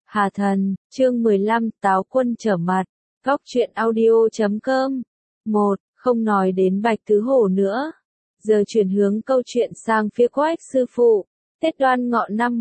Hà Thần, chương 15, Táo Quân trở mặt. Góc truyện audio.com. 1. Không nói đến Bạch Tứ Hổ nữa. Giờ chuyển hướng câu chuyện sang phía Quách sư phụ. Tết Đoan Ngọ năm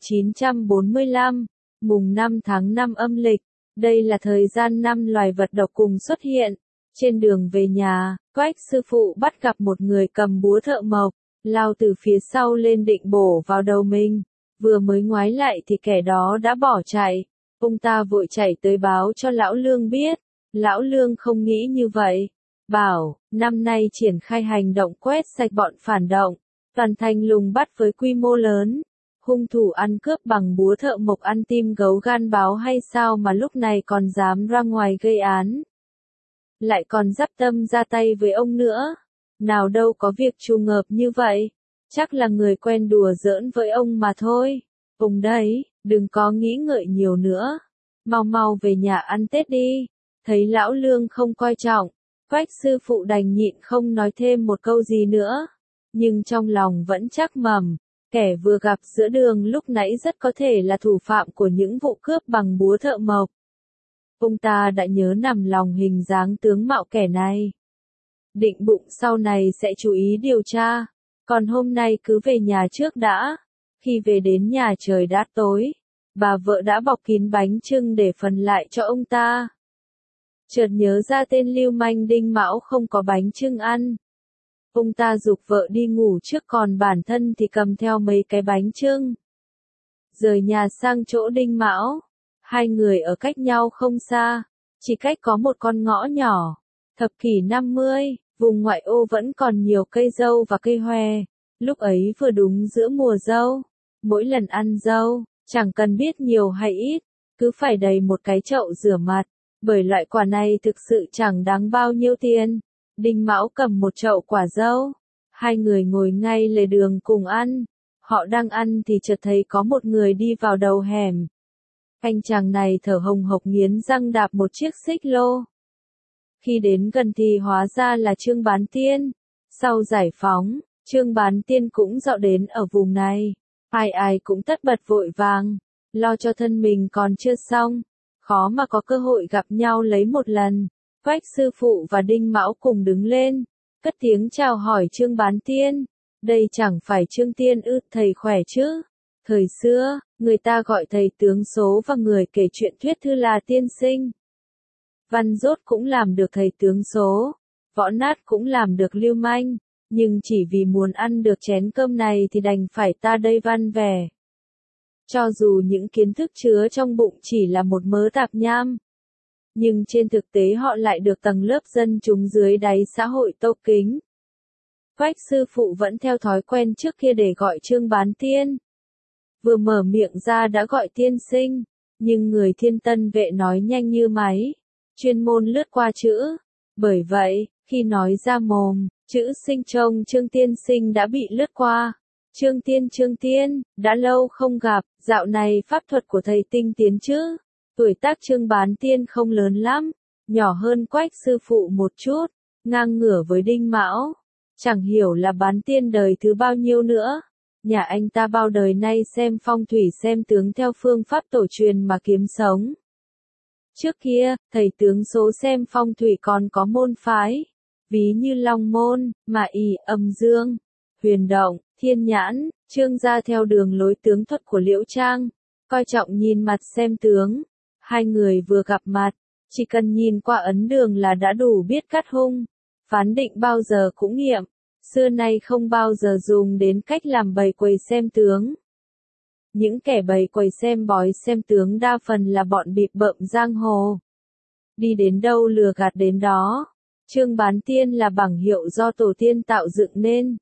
1945, mùng 5 tháng 5 âm lịch. Đây là thời gian năm loài vật độc cùng xuất hiện. Trên đường về nhà, Quách sư phụ bắt gặp một người cầm búa thợ mộc, lao từ phía sau lên định bổ vào đầu mình. Vừa mới ngoái lại thì kẻ đó đã bỏ chạy. Ông ta vội chạy tới báo cho Lão Lương biết. Lão Lương không nghĩ như vậy. Bảo, năm nay triển khai hành động quét sạch bọn phản động. Toàn thành lùng bắt với quy mô lớn. Hung thủ ăn cướp bằng búa thợ mộc ăn tim gấu gan báo hay sao mà lúc này còn dám ra ngoài gây án. Lại còn dắp tâm ra tay với ông nữa. Nào đâu có việc trùng hợp như vậy. Chắc là người quen đùa giỡn với ông mà thôi. Ông đấy, đừng có nghĩ ngợi nhiều nữa. Mau mau về nhà ăn Tết đi. Thấy Lão Lương không coi trọng, Quách sư phụ đành nhịn không nói thêm một câu gì nữa. Nhưng trong lòng vẫn chắc mẩm, kẻ vừa gặp giữa đường lúc nãy rất có thể là thủ phạm của những vụ cướp bằng búa thợ mộc. Ông ta đã nhớ nằm lòng hình dáng tướng mạo kẻ này. Định bụng sau này sẽ chú ý điều tra. Còn hôm nay cứ về nhà trước đã. Khi về đến nhà trời đã tối. Bà vợ đã bọc kín bánh chưng để phần lại cho ông ta. Chợt nhớ ra tên lưu manh Đinh Mão không có bánh chưng ăn. Ông ta giục vợ đi ngủ trước còn bản thân thì cầm theo mấy cái bánh chưng. Rời nhà sang chỗ Đinh Mão. Hai người ở cách nhau không xa. Chỉ cách có một con ngõ nhỏ. Thập kỷ 50, vùng ngoại ô vẫn còn nhiều cây dâu và cây hoè. Lúc ấy vừa đúng giữa mùa dâu. Mỗi lần ăn dâu, chẳng cần biết nhiều hay ít, cứ phải đầy một cái chậu rửa mặt. Bởi loại quả này thực sự chẳng đáng bao nhiêu tiền. Đinh Mão cầm một chậu quả dâu. Hai người ngồi ngay lề đường cùng ăn. Họ đang ăn thì chợt thấy có một người đi vào đầu hẻm. Anh chàng này thở hồng hộc nghiến răng đạp một chiếc xích lô. Khi đến gần thì hóa ra là Trương Bán Tiên. Sau giải phóng, Trương Bán Tiên cũng dạo đến ở vùng này. Ai ai cũng tất bật vội vàng, lo cho thân mình còn chưa xong. Khó mà có cơ hội gặp nhau lấy một lần. Quách sư phụ và Đinh Mão cùng đứng lên, cất tiếng chào hỏi Trương Bán Tiên. Đây chẳng phải Trương Tiên ư, thầy khỏe chứ? Thời xưa, người ta gọi thầy tướng số và người kể chuyện thuyết thư là tiên sinh. Văn dốt cũng làm được thầy tướng số, võ nát cũng làm được lưu manh, nhưng chỉ vì muốn ăn được chén cơm này thì đành phải ta đây văn vẻ. Cho dù những kiến thức chứa trong bụng chỉ là một mớ tạp nham, nhưng trên thực tế họ lại được tầng lớp dân chúng dưới đáy xã hội tôn kính. Quách sư phụ vẫn theo thói quen trước kia để gọi Trương Bán Tiên. Vừa mở miệng ra đã gọi tiên sinh, nhưng người Thiên Tân Vệ nói nhanh như máy, chuyên môn lướt qua chữ. Bởi vậy, khi nói ra mồm, chữ sinh trông Trương tiên sinh đã bị lướt qua. Trương Tiên, đã lâu không gặp, dạo này pháp thuật của thầy tinh tiến chứ? Tuổi tác Trương Bán Tiên không lớn lắm, nhỏ hơn Quách sư phụ một chút, ngang ngửa với Đinh Mão. Chẳng hiểu là Bán Tiên đời thứ bao nhiêu nữa. Nhà anh ta bao đời nay xem phong thủy xem tướng theo phương pháp tổ truyền mà kiếm sống. Trước kia, thầy tướng số xem phong thủy còn có môn phái. Ví như Long Môn, Mã Y, Âm Dương, Huyền Động, Thiên Nhãn, Trương gia theo đường lối tướng thuật của Liễu Trang. Coi trọng nhìn mặt xem tướng. Hai người vừa gặp mặt, chỉ cần nhìn qua ấn đường là đã đủ biết cắt hung. Phán định bao giờ cũng nghiệm. Xưa nay không bao giờ dùng đến cách làm bày quầy xem tướng. Những kẻ bày quầy xem bói xem tướng đa phần là bọn bịp bợm giang hồ. Đi đến đâu lừa gạt đến đó. Trương Bán Tiên là bảng hiệu do tổ tiên tạo dựng nên.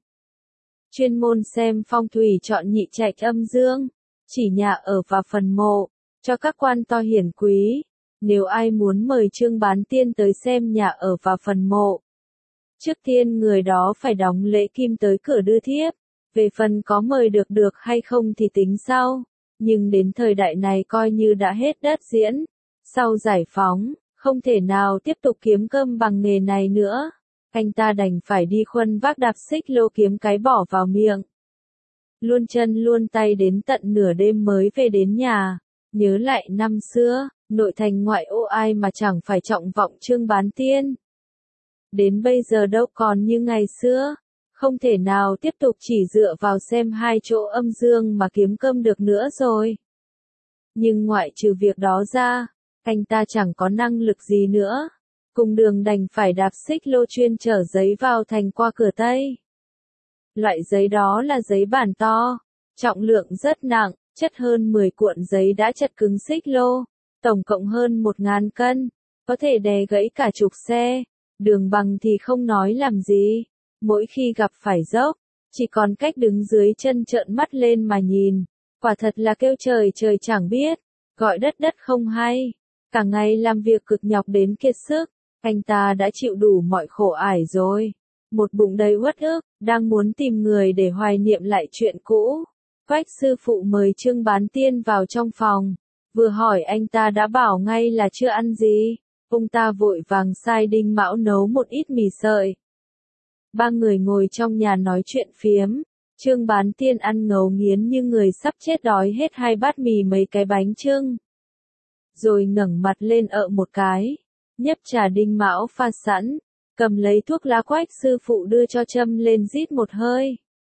Chuyên môn xem phong thủy chọn nhị trạch âm dương, chỉ nhà ở và phần mộ, cho các quan to hiển quý. Nếu ai muốn mời Trương Bán Tiên tới xem nhà ở và phần mộ, trước tiên người đó phải đóng lễ kim tới cửa đưa thiếp. Về phần có mời được hay không thì tính sau. Nhưng đến thời đại này coi như đã hết đất diễn. Sau giải phóng, không thể nào tiếp tục kiếm cơm bằng nghề này nữa. Anh ta đành phải đi khuân vác đạp xích lô kiếm cái bỏ vào miệng. Luôn chân luôn tay đến tận nửa đêm mới về đến nhà. Nhớ lại năm xưa, nội thành ngoại ô ai mà chẳng phải trọng vọng Trương Bán Tiên. Đến bây giờ đâu còn như ngày xưa, không thể nào tiếp tục chỉ dựa vào xem hai chỗ âm dương mà kiếm cơm được nữa rồi. Nhưng ngoại trừ việc đó ra, anh ta chẳng có năng lực gì nữa. Cùng đường đành phải đạp xích lô chuyên chở giấy vào thành qua cửa Tây. Loại giấy đó là giấy bản to, trọng lượng rất nặng, chất hơn 10 cuộn giấy đã chật cứng xích lô, tổng cộng hơn 1.000 cân, có thể đè gãy cả chục xe. Đường bằng thì không nói làm gì, mỗi khi gặp phải dốc, chỉ còn cách đứng dưới chân trợn mắt lên mà nhìn, quả thật là kêu trời trời chẳng biết, gọi đất đất không hay. Cả ngày làm việc cực nhọc đến kiệt sức, anh ta đã chịu đủ mọi khổ ải rồi, một bụng đầy uất ức, đang muốn tìm người để hoài niệm lại chuyện cũ. Quách sư phụ mời Trương Bán Tiên vào trong phòng, vừa hỏi anh ta đã bảo ngay là chưa ăn gì. Ông ta vội vàng sai Đinh Mão nấu một ít mì sợi. Ba người ngồi trong nhà nói chuyện phiếm, Trương Bán Tiên ăn ngấu nghiến như người sắp chết đói hết 2 bát mì mấy cái bánh chưng. Rồi ngẩng mặt lên một cái, nhấp trà Đinh Mão pha sẵn, cầm lấy thuốc lá Quách sư phụ đưa cho châm lên rít một hơi.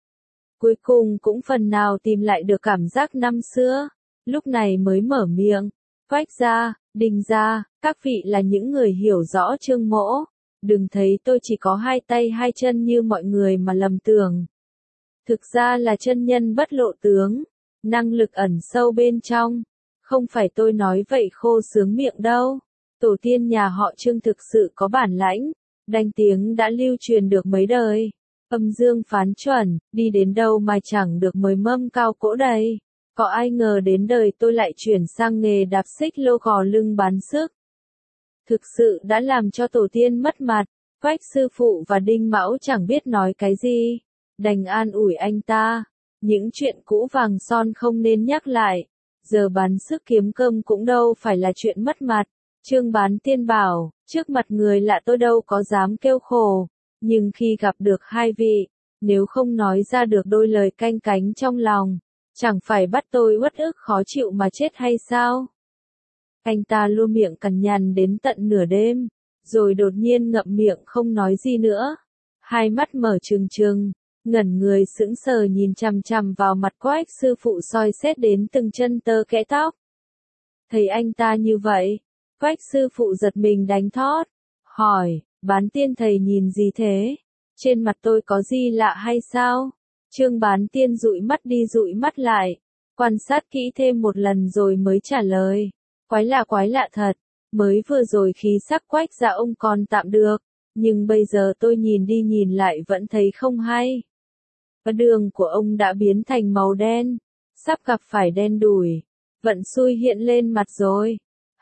Cuối cùng cũng phần nào tìm lại được cảm giác năm xưa, lúc này mới mở miệng, Quách gia, Đinh gia, các vị là những người hiểu rõ Trương mỗ, đừng thấy tôi chỉ có 2 tay 2 chân như mọi người mà lầm tưởng. Thực ra là chân nhân bất lộ tướng, năng lực ẩn sâu bên trong, không phải tôi nói vậy khô sướng miệng đâu. Tổ tiên nhà họ Trương thực sự có bản lãnh, danh tiếng đã lưu truyền được mấy đời, âm dương phán chuẩn, đi đến đâu mà chẳng được mời mâm cao cỗ đầy. Có ai ngờ đến đời tôi lại chuyển sang nghề đạp xích lô gò lưng bán sức. Thực sự đã làm cho tổ tiên mất mặt, Quách sư phụ và Đinh Mão chẳng biết nói cái gì, đành an ủi anh ta, những chuyện cũ vàng son không nên nhắc lại, giờ bán sức kiếm cơm cũng đâu phải là chuyện mất mặt. Trương Bán Tiên bảo, trước mặt người lạ tôi đâu có dám kêu khổ, nhưng khi gặp được hai vị, nếu không nói ra được đôi lời canh cánh trong lòng, chẳng phải bắt tôi uất ức khó chịu mà chết hay sao? Anh ta luôn miệng cằn nhằn đến tận nửa đêm, rồi đột nhiên ngậm miệng không nói gì nữa. Hai mắt mở trừng trừng, ngẩn người sững sờ nhìn chằm chằm vào mặt Quách sư phụ soi xét đến từng chân tơ kẽ tóc. Thấy anh ta như vậy, Quách sư phụ giật mình đánh thót, hỏi, Bán Tiên thầy nhìn gì thế? Trên mặt tôi có gì lạ hay sao? Trương Bán Tiên dụi mắt đi dụi mắt lại, quan sát kỹ thêm một lần rồi mới trả lời. Quái lạ thật, mới vừa rồi khí sắc Quách gia ông còn tạm được, nhưng bây giờ tôi nhìn đi nhìn lại vẫn thấy không hay. Đường của ông đã biến thành màu đen, sắp gặp phải đen đủi, vận xui hiện lên mặt rồi.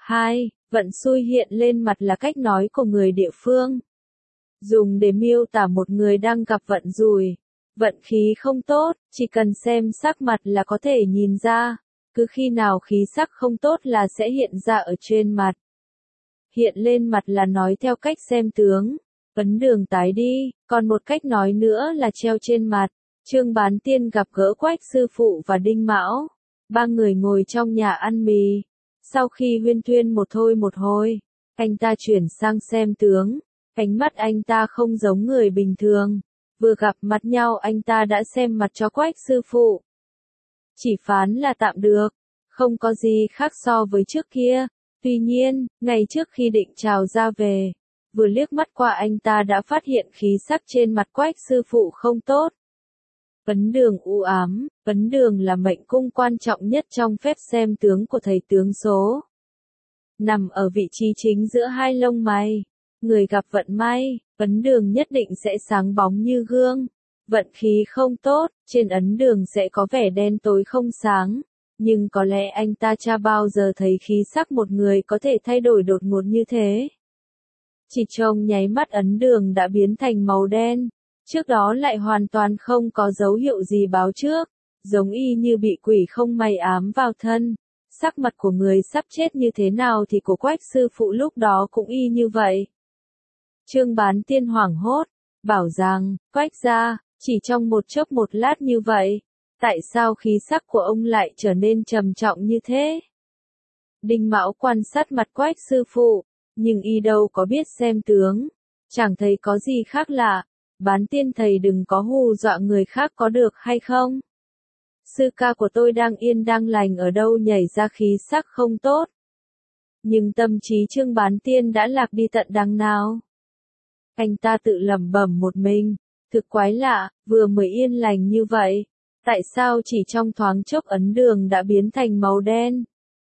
Vận xui hiện lên mặt là cách nói của người địa phương, dùng để miêu tả một người đang gặp vận rủi, vận khí không tốt, chỉ cần xem sắc mặt là có thể nhìn ra, cứ khi nào khí sắc không tốt là sẽ hiện ra ở trên mặt. Hiện lên mặt là nói theo cách xem tướng, ấn đường tái đi, còn một cách nói nữa là treo trên mặt. Trương Bán Tiên gặp gỡ Quách sư phụ và Đinh Mão, ba người ngồi trong nhà ăn mì. Sau khi huyên thuyên một hồi, anh ta chuyển sang xem tướng, ánh mắt anh ta không giống người bình thường, vừa gặp mặt nhau anh ta đã xem mặt cho Quách sư phụ. Chỉ phán là tạm được, không có gì khác so với trước kia, tuy nhiên, ngày trước khi định chào ra về, vừa liếc mắt qua anh ta đã phát hiện khí sắc trên mặt Quách sư phụ không tốt. Ấn đường u ám, ấn đường là mệnh cung quan trọng nhất trong phép xem tướng của thầy tướng số. Nằm ở vị trí chính giữa hai lông mày, người gặp vận may, ấn đường nhất định sẽ sáng bóng như gương. Vận khí không tốt, trên ấn đường sẽ có vẻ đen tối không sáng, nhưng có lẽ anh ta cha bao giờ thấy khí sắc một người có thể thay đổi đột ngột như thế. Chỉ trong nháy mắt ấn đường đã biến thành màu đen. Trước đó lại hoàn toàn không có dấu hiệu gì báo trước, giống y như bị quỷ không may ám vào thân. Sắc mặt của người sắp chết như thế nào thì của Quách sư phụ lúc đó cũng y như vậy. Trương Bán Tiên hoảng hốt, bảo rằng, Quách gia, chỉ trong một chốc một lát như vậy, tại sao khí sắc của ông lại trở nên trầm trọng như thế? Đinh Mão quan sát mặt Quách sư phụ, nhưng y đâu có biết xem tướng, chẳng thấy có gì khác lạ. Bán tiên thầy đừng có hù dọa người khác có được hay không? Sư ca của tôi đang yên đang lành ở đâu nhảy ra khí sắc không tốt. Nhưng tâm trí Trương Bán Tiên đã lạc đi tận đằng nào? Anh ta tự lẩm bẩm một mình, thực quái lạ, vừa mới yên lành như vậy, tại sao chỉ trong thoáng chốc ấn đường đã biến thành màu đen?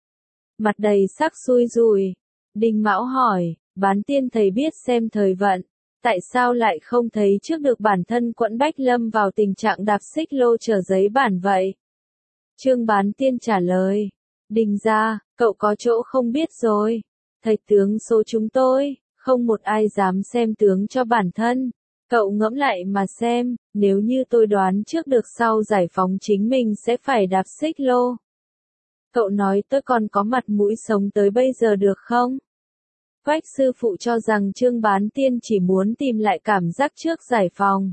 Mặt đầy sắc xui rủi, Đinh Mão hỏi, Bán Tiên thầy biết xem thời vận, tại sao lại không thấy trước được bản thân Quẫn Bách lâm vào tình trạng đạp xích lô chở giấy bản vậy? Trương Bán Tiên trả lời, Đinh gia, cậu có chỗ không biết rồi, thầy tướng số chúng tôi, không một ai dám xem tướng cho bản thân. Cậu ngẫm lại mà xem, nếu như tôi đoán trước được sau giải phóng chính mình sẽ phải đạp xích lô. Cậu nói tôi còn có mặt mũi sống tới bây giờ được không? Quách sư phụ cho rằng Trương Bán Tiên chỉ muốn tìm lại cảm giác trước giải phóng.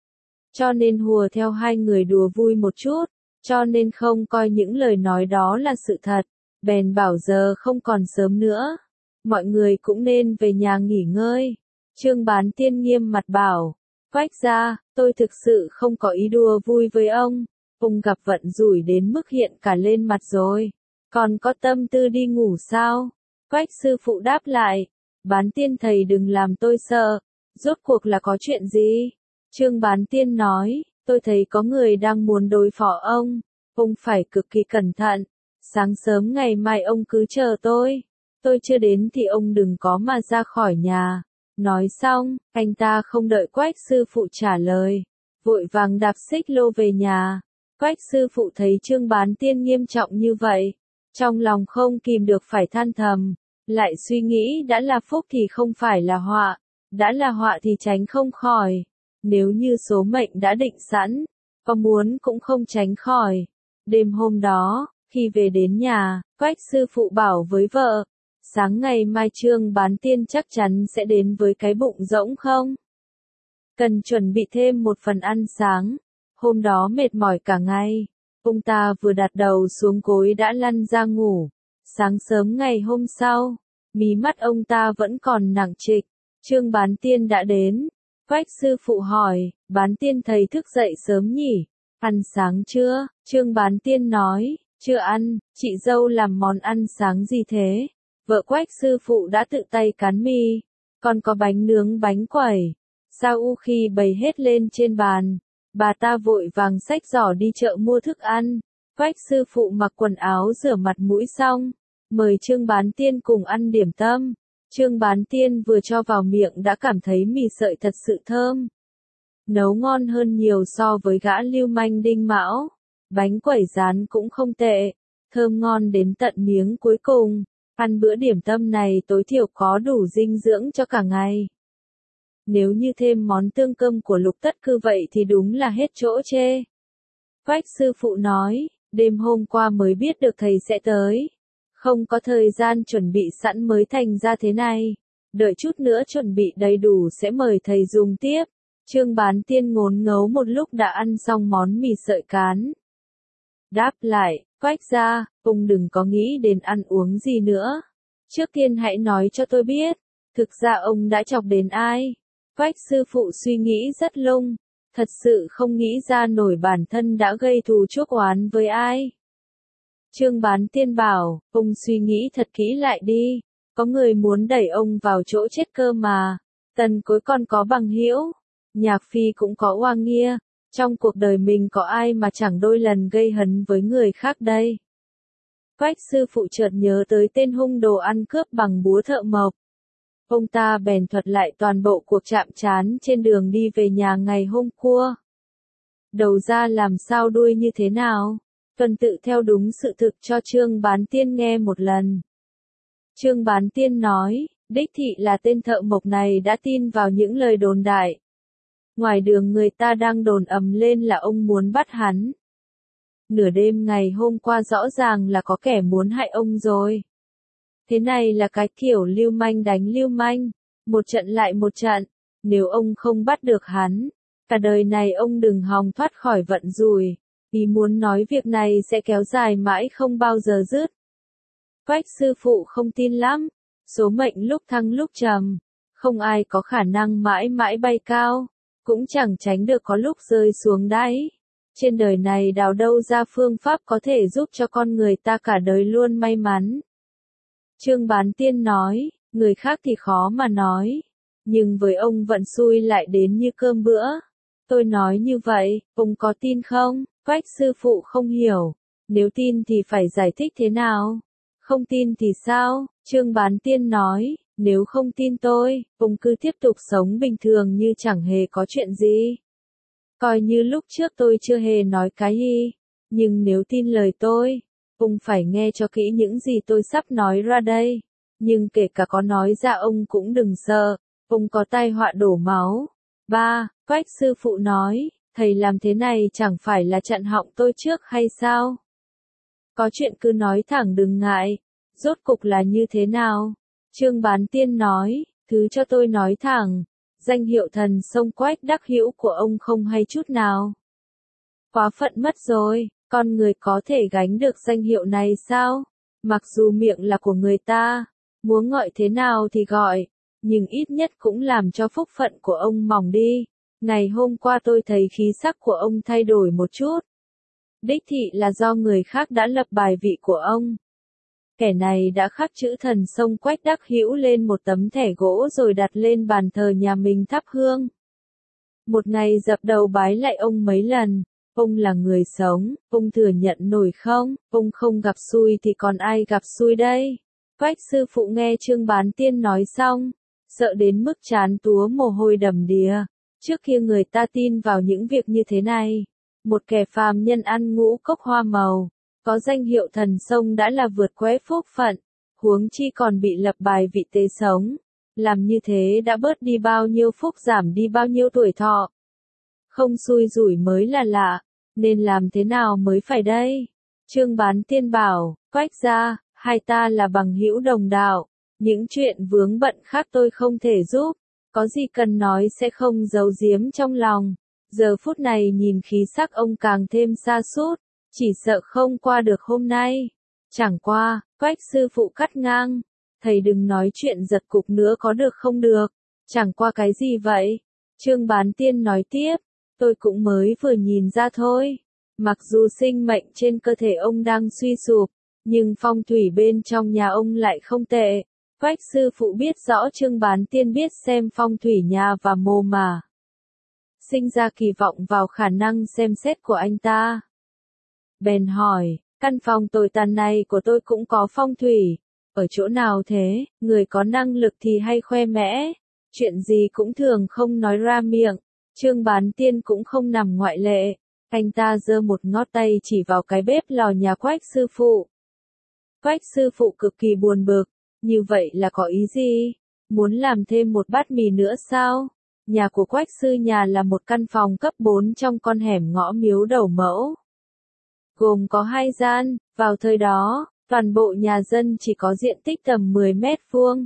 Cho nên hùa theo hai người đùa vui một chút, cho nên không coi những lời nói đó là sự thật, bèn bảo giờ không còn sớm nữa. Mọi người cũng nên về nhà nghỉ ngơi. Trương Bán Tiên nghiêm mặt bảo, Quách gia, tôi thực sự không có ý đùa vui với ông gặp vận rủi đến mức hiện cả lên mặt rồi, còn có tâm tư đi ngủ sao? Quách sư phụ đáp lại, Bán Tiên thầy đừng làm tôi sợ, rốt cuộc là có chuyện gì? Trương Bán Tiên nói, tôi thấy có người đang muốn đối phó ông phải cực kỳ cẩn thận, sáng sớm ngày mai ông cứ chờ tôi chưa đến thì ông đừng có mà ra khỏi nhà. Nói xong, anh ta không đợi Quách sư phụ trả lời, vội vàng đạp xích lô về nhà. Quách sư phụ thấy Trương Bán Tiên nghiêm trọng như vậy, trong lòng không kìm được phải than thầm, lại suy nghĩ đã là phúc thì không phải là họa, đã là họa thì tránh không khỏi. Nếu như số mệnh đã định sẵn, có muốn cũng không tránh khỏi. Đêm hôm đó, khi về đến nhà, Quách sư phụ bảo với vợ, sáng ngày mai Trương Bán Tiên chắc chắn sẽ đến với cái bụng rỗng không? Cần chuẩn bị thêm một phần ăn sáng. Hôm đó mệt mỏi cả ngày, ông ta vừa đặt đầu xuống gối đã lăn ra ngủ. Sáng sớm ngày hôm sau, mí mắt ông ta vẫn còn nặng trịch. Trương Bán Tiên đã đến. Quách sư phụ hỏi, Bán Tiên thầy thức dậy sớm nhỉ? Ăn sáng chưa? Trương Bán Tiên nói, chưa ăn, chị dâu làm món ăn sáng gì thế? Vợ Quách sư phụ đã tự tay cán mì, còn có bánh nướng bánh quẩy. Sau khi bày hết lên trên bàn, bà ta vội vàng xách giỏ đi chợ mua thức ăn. Quách sư phụ mặc quần áo rửa mặt mũi xong, mời Trương Bán Tiên cùng ăn điểm tâm. Trương Bán Tiên vừa cho vào miệng đã cảm thấy mì sợi thật sự thơm. Nấu ngon hơn nhiều so với gã lưu manh Đinh Mão. Bánh quẩy rán cũng không tệ, thơm ngon đến tận miếng cuối cùng. Ăn bữa điểm tâm này tối thiểu có đủ dinh dưỡng cho cả ngày. Nếu như thêm món tương cơm của Lục Tất Cư vậy thì đúng là hết chỗ chê. Quách sư phụ nói, đêm hôm qua mới biết được thầy sẽ tới. Không có thời gian chuẩn bị sẵn mới thành ra thế này. Đợi chút nữa chuẩn bị đầy đủ sẽ mời thầy dùng tiếp. Trương Bán Tiên ngốn ngấu một lúc đã ăn xong món mì sợi cán. Đáp lại, Quách gia, ông đừng có nghĩ đến ăn uống gì nữa. Trước tiên hãy nói cho tôi biết, thực ra ông đã chọc đến ai? Quách sư phụ suy nghĩ rất lung, thật sự không nghĩ ra nổi bản thân đã gây thù chuốc oán với ai. Trương Bán Tiên bảo, ông suy nghĩ thật kỹ lại đi, có người muốn đẩy ông vào chỗ chết cơ mà. Tần Cối còn có Bằng Hữu, Nhạc Phi cũng có Oa Nghia, trong cuộc đời mình có ai mà chẳng đôi lần gây hấn với người khác đây. Quách sư phụ chợt nhớ tới tên hung đồ ăn cướp bằng búa thợ mộc. Ông ta bèn thuật lại toàn bộ cuộc chạm trán trên đường đi về nhà ngày hôm qua. Đầu ra làm sao đuôi như thế nào? Tuần tự theo đúng sự thực cho Trương Bán Tiên nghe một lần. Trương Bán Tiên nói, đích thị là tên thợ mộc này đã tin vào những lời đồn đại. Ngoài đường người ta đang đồn ầm lên là ông muốn bắt hắn. Nửa đêm ngày hôm qua rõ ràng là có kẻ muốn hại ông rồi. Thế này là cái kiểu lưu manh đánh lưu manh, một trận lại một trận, nếu ông không bắt được hắn, cả đời này ông đừng hòng thoát khỏi vận rủi. Ý muốn nói việc này sẽ kéo dài mãi không bao giờ dứt. Quách sư phụ không tin lắm. Số mệnh lúc thăng lúc trầm. Không ai có khả năng mãi mãi bay cao. Cũng chẳng tránh được có lúc rơi xuống đáy. Trên đời này đào đâu ra phương pháp có thể giúp cho con người ta cả đời luôn may mắn. Trương Bán Tiên nói, người khác thì khó mà nói. Nhưng với ông vận xui lại đến như cơm bữa. Tôi nói như vậy, ông có tin không? Quách sư phụ không hiểu. Nếu tin thì phải giải thích thế nào? Không tin thì sao? Trương Bán Tiên nói, nếu không tin tôi, ông cứ tiếp tục sống bình thường như chẳng hề có chuyện gì. Coi như lúc trước tôi chưa hề nói cái gì. Nhưng nếu tin lời tôi, ông phải nghe cho kỹ những gì tôi sắp nói ra đây. Nhưng kể cả có nói ra ông cũng đừng sợ, ông có tai họa đổ máu. 3. Quách sư phụ nói, thầy làm thế này chẳng phải là chặn họng tôi trước hay sao? Có chuyện cứ nói thẳng đừng ngại. Rốt cục là như thế nào? Trương Bán Tiên nói, thứ cho tôi nói thẳng. Danh hiệu thần sông Quách Đắc Hữu của ông không hay chút nào. Quá phận mất rồi, con người có thể gánh được danh hiệu này sao? Mặc dù miệng là của người ta, muốn gọi thế nào thì gọi, nhưng ít nhất cũng làm cho phúc phận của ông mỏng đi. Ngày hôm qua tôi thấy khí sắc của ông thay đổi một chút. Đích thị là do người khác đã lập bài vị của ông. Kẻ này đã khắc chữ thần sông Quách Đắc Hữu lên một tấm thẻ gỗ rồi đặt lên bàn thờ nhà mình thắp hương. Một ngày dập đầu bái lại ông mấy lần. Ông là người sống, ông thừa nhận nổi không? Ông không gặp xui thì còn ai gặp xui đây? Quách sư phụ nghe Trương Bán Tiên nói xong, sợ đến mức trán túa mồ hôi đầm đìa. Trước kia người ta tin vào những việc như thế này. Một kẻ phàm nhân ăn ngũ cốc hoa màu, có danh hiệu thần sông đã là vượt quá phúc phận, huống chi còn bị lập bài vị tế sống. Làm như thế đã bớt đi bao nhiêu phúc, giảm đi bao nhiêu tuổi thọ. Không xui rủi mới là lạ, nên làm thế nào mới phải đây? Trương Bán Tiên bảo, Quách gia, hai ta là bằng hữu đồng đạo, những chuyện vướng bận khác tôi không thể giúp, có gì cần nói sẽ không giấu giếm trong lòng. Giờ phút này nhìn khí sắc ông càng thêm sa sút, chỉ sợ không qua được hôm nay. Chẳng qua, Quách sư phụ cắt ngang, thầy đừng nói chuyện giật cục nữa có được không được? Chẳng qua cái gì vậy? Trương Bán Tiên nói tiếp, tôi cũng mới vừa nhìn ra thôi. Mặc dù sinh mệnh trên cơ thể ông đang suy sụp, nhưng phong thủy bên trong nhà ông lại không tệ. Quách sư phụ biết rõ Trương Bán Tiên biết xem phong thủy nhà và mồ mà. Sinh ra kỳ vọng vào khả năng xem xét của anh ta. Bèn hỏi, căn phòng tồi tàn này của tôi cũng có phong thủy. Ở chỗ nào thế? Người có năng lực thì hay khoe mẽ. Chuyện gì cũng thường không nói ra miệng. Trương Bán Tiên cũng không nằm ngoại lệ. Anh ta giơ một ngón tay chỉ vào cái bếp lò nhà Quách sư phụ. Quách sư phụ cực kỳ buồn bực. Như vậy là có ý gì? Muốn làm thêm một bát mì nữa sao? Nhà của Quách sư nhà là một căn phòng cấp 4 trong con hẻm ngõ Miếu Đầu Mẫu. Gồm có 2 gian, vào thời đó, toàn bộ nhà dân chỉ có diện tích tầm 10 mét vuông.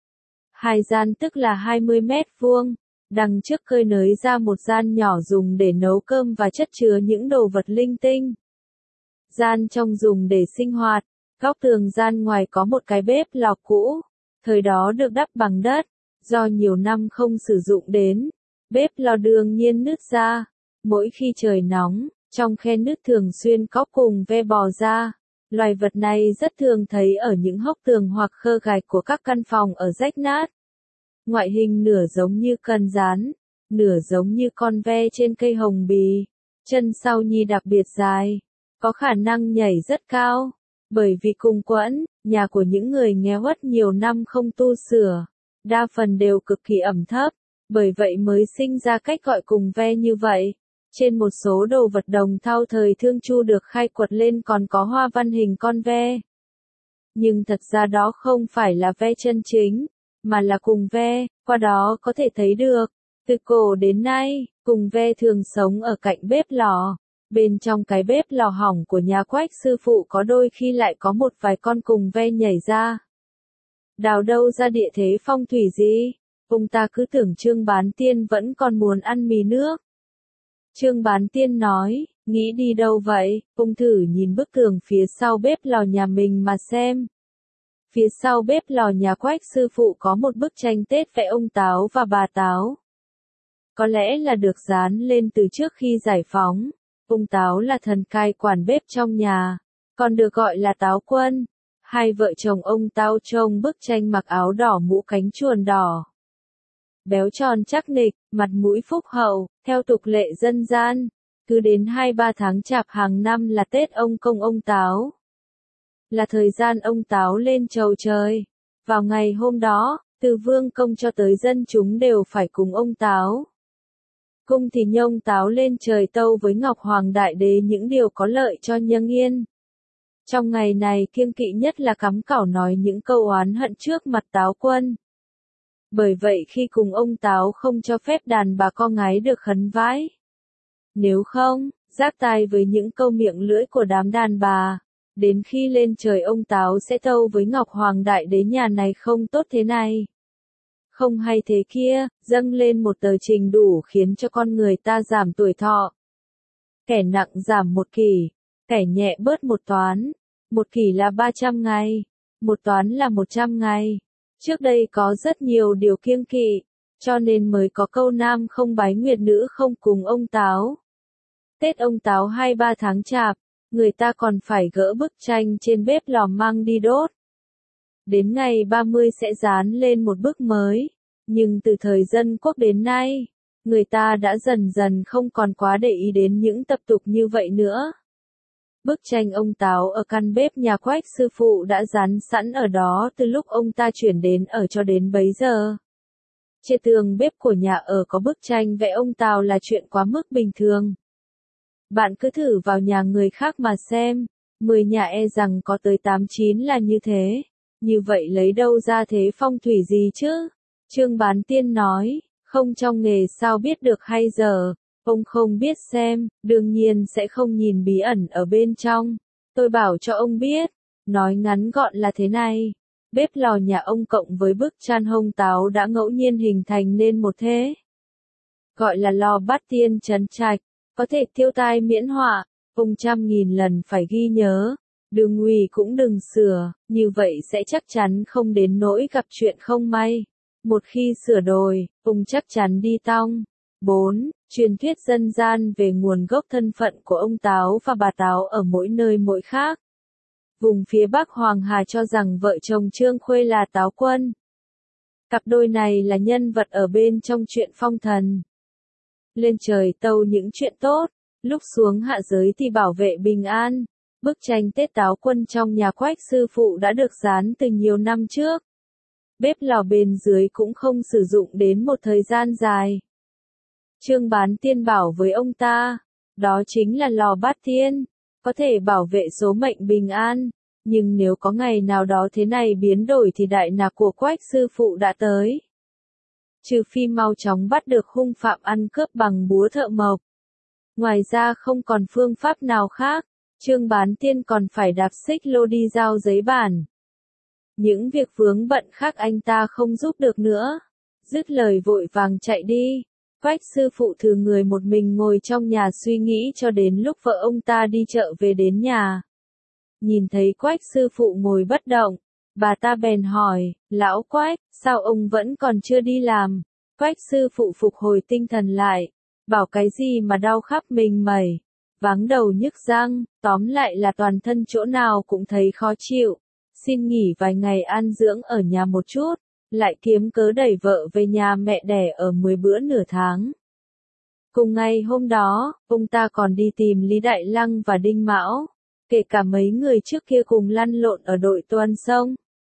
2 gian tức là 20 mét vuông. Đằng trước cơi nới ra một gian nhỏ dùng để nấu cơm và chất chứa những đồ vật linh tinh. Gian trong dùng để sinh hoạt. Góc tường gian ngoài có một cái bếp lò cũ, thời đó được đắp bằng đất, do nhiều năm không sử dụng đến. Bếp lò đương nhiên nứt ra, mỗi khi trời nóng, trong khe nứt thường xuyên có cùng ve bò ra. Loài vật này rất thường thấy ở những hốc tường hoặc khơ gạch của các căn phòng ở rách nát. Ngoại hình nửa giống như cần rán, nửa giống như con ve trên cây hồng bì. Chân sau nhi đặc biệt dài, có khả năng nhảy rất cao. Bởi vì cùng quẫn, nhà của những người nghèo uất nhiều năm không tu sửa, đa phần đều cực kỳ ẩm thấp, bởi vậy mới sinh ra cách gọi cùng ve như vậy. Trên một số đồ vật đồng thau thời Thương Chu được khai quật lên còn có hoa văn hình con ve. Nhưng thật ra đó không phải là ve chân chính, mà là cùng ve, qua đó có thể thấy được, từ cổ đến nay, cùng ve thường sống ở cạnh bếp lò. Bên trong cái bếp lò hỏng của nhà Quách sư phụ có đôi khi lại có một vài con cùng ve nhảy ra. Đào đâu ra địa thế phong thủy gì? Ông ta cứ tưởng Trương Bán Tiên vẫn còn muốn ăn mì nước. Trương Bán Tiên nói, nghĩ đi đâu vậy? Ông thử nhìn bức tường phía sau bếp lò nhà mình mà xem. Phía sau bếp lò nhà Quách sư phụ có một bức tranh Tết vẽ ông Táo và bà Táo. Có lẽ là được dán lên từ trước khi giải phóng. Ông Táo là thần cai quản bếp trong nhà, còn được gọi là Táo Quân. Hai vợ chồng ông Táo trông bức tranh mặc áo đỏ mũ cánh chuồn đỏ. Béo tròn chắc nịch, mặt mũi phúc hậu, theo tục lệ dân gian. Cứ đến 2-3 tháng chạp hàng năm là Tết ông Công ông Táo. Là thời gian ông Táo lên chầu trời. Vào ngày hôm đó, từ vương công cho tới dân chúng đều phải cúng ông Táo. Cung thì nhông Táo lên trời tâu với Ngọc Hoàng Đại Đế những điều có lợi cho nhân yên. Trong ngày này kiêng kỵ nhất là cắm cẩu nói những câu oán hận trước mặt Táo Quân. Bởi vậy khi cùng ông Táo không cho phép đàn bà con gái được khấn vái. Nếu không, giáp tai với những câu miệng lưỡi của đám đàn bà. Đến khi lên trời ông Táo sẽ tâu với Ngọc Hoàng Đại Đế nhà này không tốt thế này, không hay thế kia, dâng lên một tờ trình đủ khiến cho con người ta giảm tuổi thọ. Kẻ nặng giảm 1 kỷ, kẻ nhẹ bớt 1 toán. 1 kỷ là 300 ngày, 1 toán là 100 ngày. Trước đây có rất nhiều điều kiêng kỵ, cho nên mới có câu nam không bái nguyệt nữ không cúng ông Táo. Tết ông Táo 2-3 tháng chạp, người ta còn phải gỡ bức tranh trên bếp lò mang đi đốt. Đến ngày 30 sẽ dán lên một bức mới, nhưng từ thời Dân Quốc đến nay, người ta đã dần dần không còn quá để ý đến những tập tục như vậy nữa. Bức tranh ông Táo ở căn bếp nhà Quách sư phụ đã dán sẵn ở đó từ lúc ông ta chuyển đến ở cho đến bấy giờ. Trên tường bếp của nhà ở có bức tranh vẽ ông Táo là chuyện quá mức bình thường. Bạn cứ thử vào nhà người khác mà xem, 10 nhà e rằng có tới 8-9 là như thế. Như vậy lấy đâu ra thế phong thủy gì chứ? Trương Bán Tiên nói, không trong nghề sao biết được hay giờ, ông không biết xem, đương nhiên sẽ không nhìn bí ẩn ở bên trong. Tôi bảo cho ông biết, nói ngắn gọn là thế này. Bếp lò nhà ông cộng với bức tranh hông Táo đã ngẫu nhiên hình thành nên một thế. Gọi là lò bát tiên trấn trạch, có thể tiêu tai miễn họa, ông 100.000 lần phải ghi nhớ. Đừng hủy cũng đừng sửa, như vậy sẽ chắc chắn không đến nỗi gặp chuyện không may. Một khi sửa đổi, ông chắc chắn đi tong. 4. Truyền thuyết dân gian về nguồn gốc thân phận của ông Táo và bà Táo ở mỗi nơi mỗi khác. Vùng phía Bắc Hoàng Hà cho rằng vợ chồng Trương Khuê là Táo Quân. Cặp đôi này là nhân vật ở bên trong chuyện phong thần. Lên trời tâu những chuyện tốt, lúc xuống hạ giới thì bảo vệ bình an. Bức tranh Tết Táo Quân trong nhà Quách sư phụ đã được dán từ nhiều năm trước. Bếp lò bên dưới cũng không sử dụng đến một thời gian dài. Trương Bán Tiên bảo với ông ta, đó chính là lò bát tiên, có thể bảo vệ số mệnh bình an. Nhưng nếu có ngày nào đó thế này biến đổi thì đại nạc của Quách sư phụ đã tới. Trừ phi mau chóng bắt được hung phạm ăn cướp bằng búa thợ mộc. Ngoài ra không còn phương pháp nào khác. Trương Bán Tiên còn phải đạp xích lô đi giao giấy bản. Những việc vướng bận khác anh ta không giúp được nữa. Dứt lời vội vàng chạy đi. Quách sư phụ thừa người một mình ngồi trong nhà suy nghĩ cho đến lúc vợ ông ta đi chợ về đến nhà. Nhìn thấy Quách sư phụ ngồi bất động, bà ta bèn hỏi, lão Quách, sao ông vẫn còn chưa đi làm? Quách sư phụ phục hồi tinh thần lại, bảo cái gì mà đau khắp mình mẩy. Váng đầu nhức răng, tóm lại là toàn thân chỗ nào cũng thấy khó chịu. Xin nghỉ vài ngày an dưỡng ở nhà một chút, lại kiếm cớ đẩy vợ về nhà mẹ đẻ ở 10 bữa nửa tháng. Cùng ngày hôm đó, ông ta còn đi tìm Lý Đại Lăng và Đinh Mão, kể cả mấy người trước kia cùng lăn lộn ở đội tuần sông.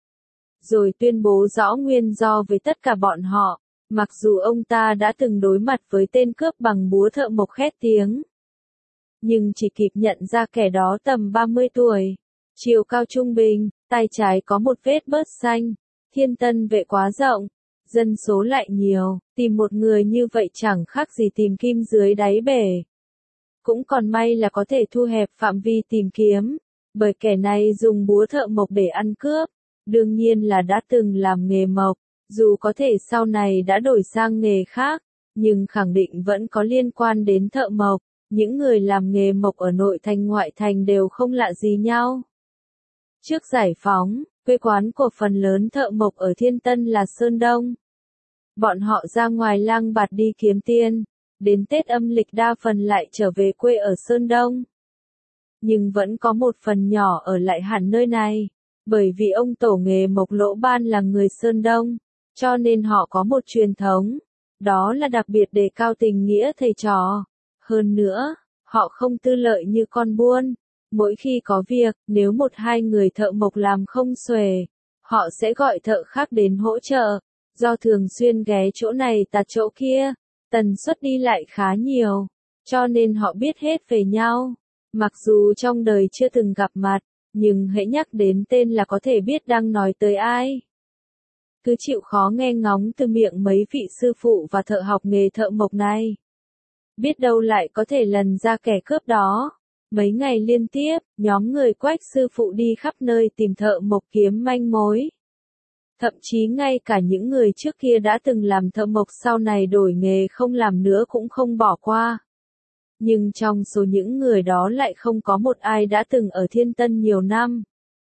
Rồi tuyên bố rõ nguyên do với tất cả bọn họ, mặc dù ông ta đã từng đối mặt với tên cướp bằng búa thợ mộc khét tiếng. Nhưng chỉ kịp nhận ra kẻ đó tầm 30 tuổi, chiều cao trung bình, tay trái có một vết bớt xanh, thiên tân vệ quá rộng, dân số lại nhiều, tìm một người như vậy chẳng khác gì tìm kim dưới đáy bể. Cũng còn may là có thể thu hẹp phạm vi tìm kiếm, bởi kẻ này dùng búa thợ mộc để ăn cướp, đương nhiên là đã từng làm nghề mộc, dù có thể sau này đã đổi sang nghề khác, nhưng khẳng định vẫn có liên quan đến thợ mộc. Những người làm nghề mộc ở nội thành ngoại thành đều không lạ gì nhau. Trước giải phóng, Quê quán của phần lớn thợ mộc ở Thiên Tân là Sơn Đông. Bọn họ ra ngoài lang bạt đi kiếm tiền, đến Tết âm lịch đa phần lại trở về quê ở Sơn Đông. Nhưng vẫn có một phần nhỏ ở lại hẳn nơi này, bởi vì ông tổ nghề mộc Lỗ Ban là người Sơn Đông, cho nên họ có một truyền thống, đó là đặc biệt đề cao tình nghĩa thầy trò. Hơn nữa, họ không tư lợi như con buôn. Mỗi khi có việc, nếu một hai người thợ mộc làm không xuể, họ sẽ gọi thợ khác đến hỗ trợ. Do thường xuyên ghé chỗ này tạt chỗ kia, tần suất đi lại khá nhiều, cho nên họ biết hết về nhau. Mặc dù trong đời chưa từng gặp mặt, nhưng hễ nhắc đến tên là có thể biết đang nói tới ai. Cứ chịu khó nghe ngóng từ miệng mấy vị sư phụ và thợ học nghề thợ mộc này. Biết đâu lại có thể lần ra kẻ cướp đó. Mấy ngày liên tiếp, nhóm người Quách sư phụ đi khắp nơi tìm thợ mộc kiếm manh mối. Thậm chí ngay cả những người trước kia đã từng làm thợ mộc sau này đổi nghề không làm nữa cũng không bỏ qua. Nhưng trong số những người đó lại không có một ai đã từng ở Thiên Tân nhiều năm.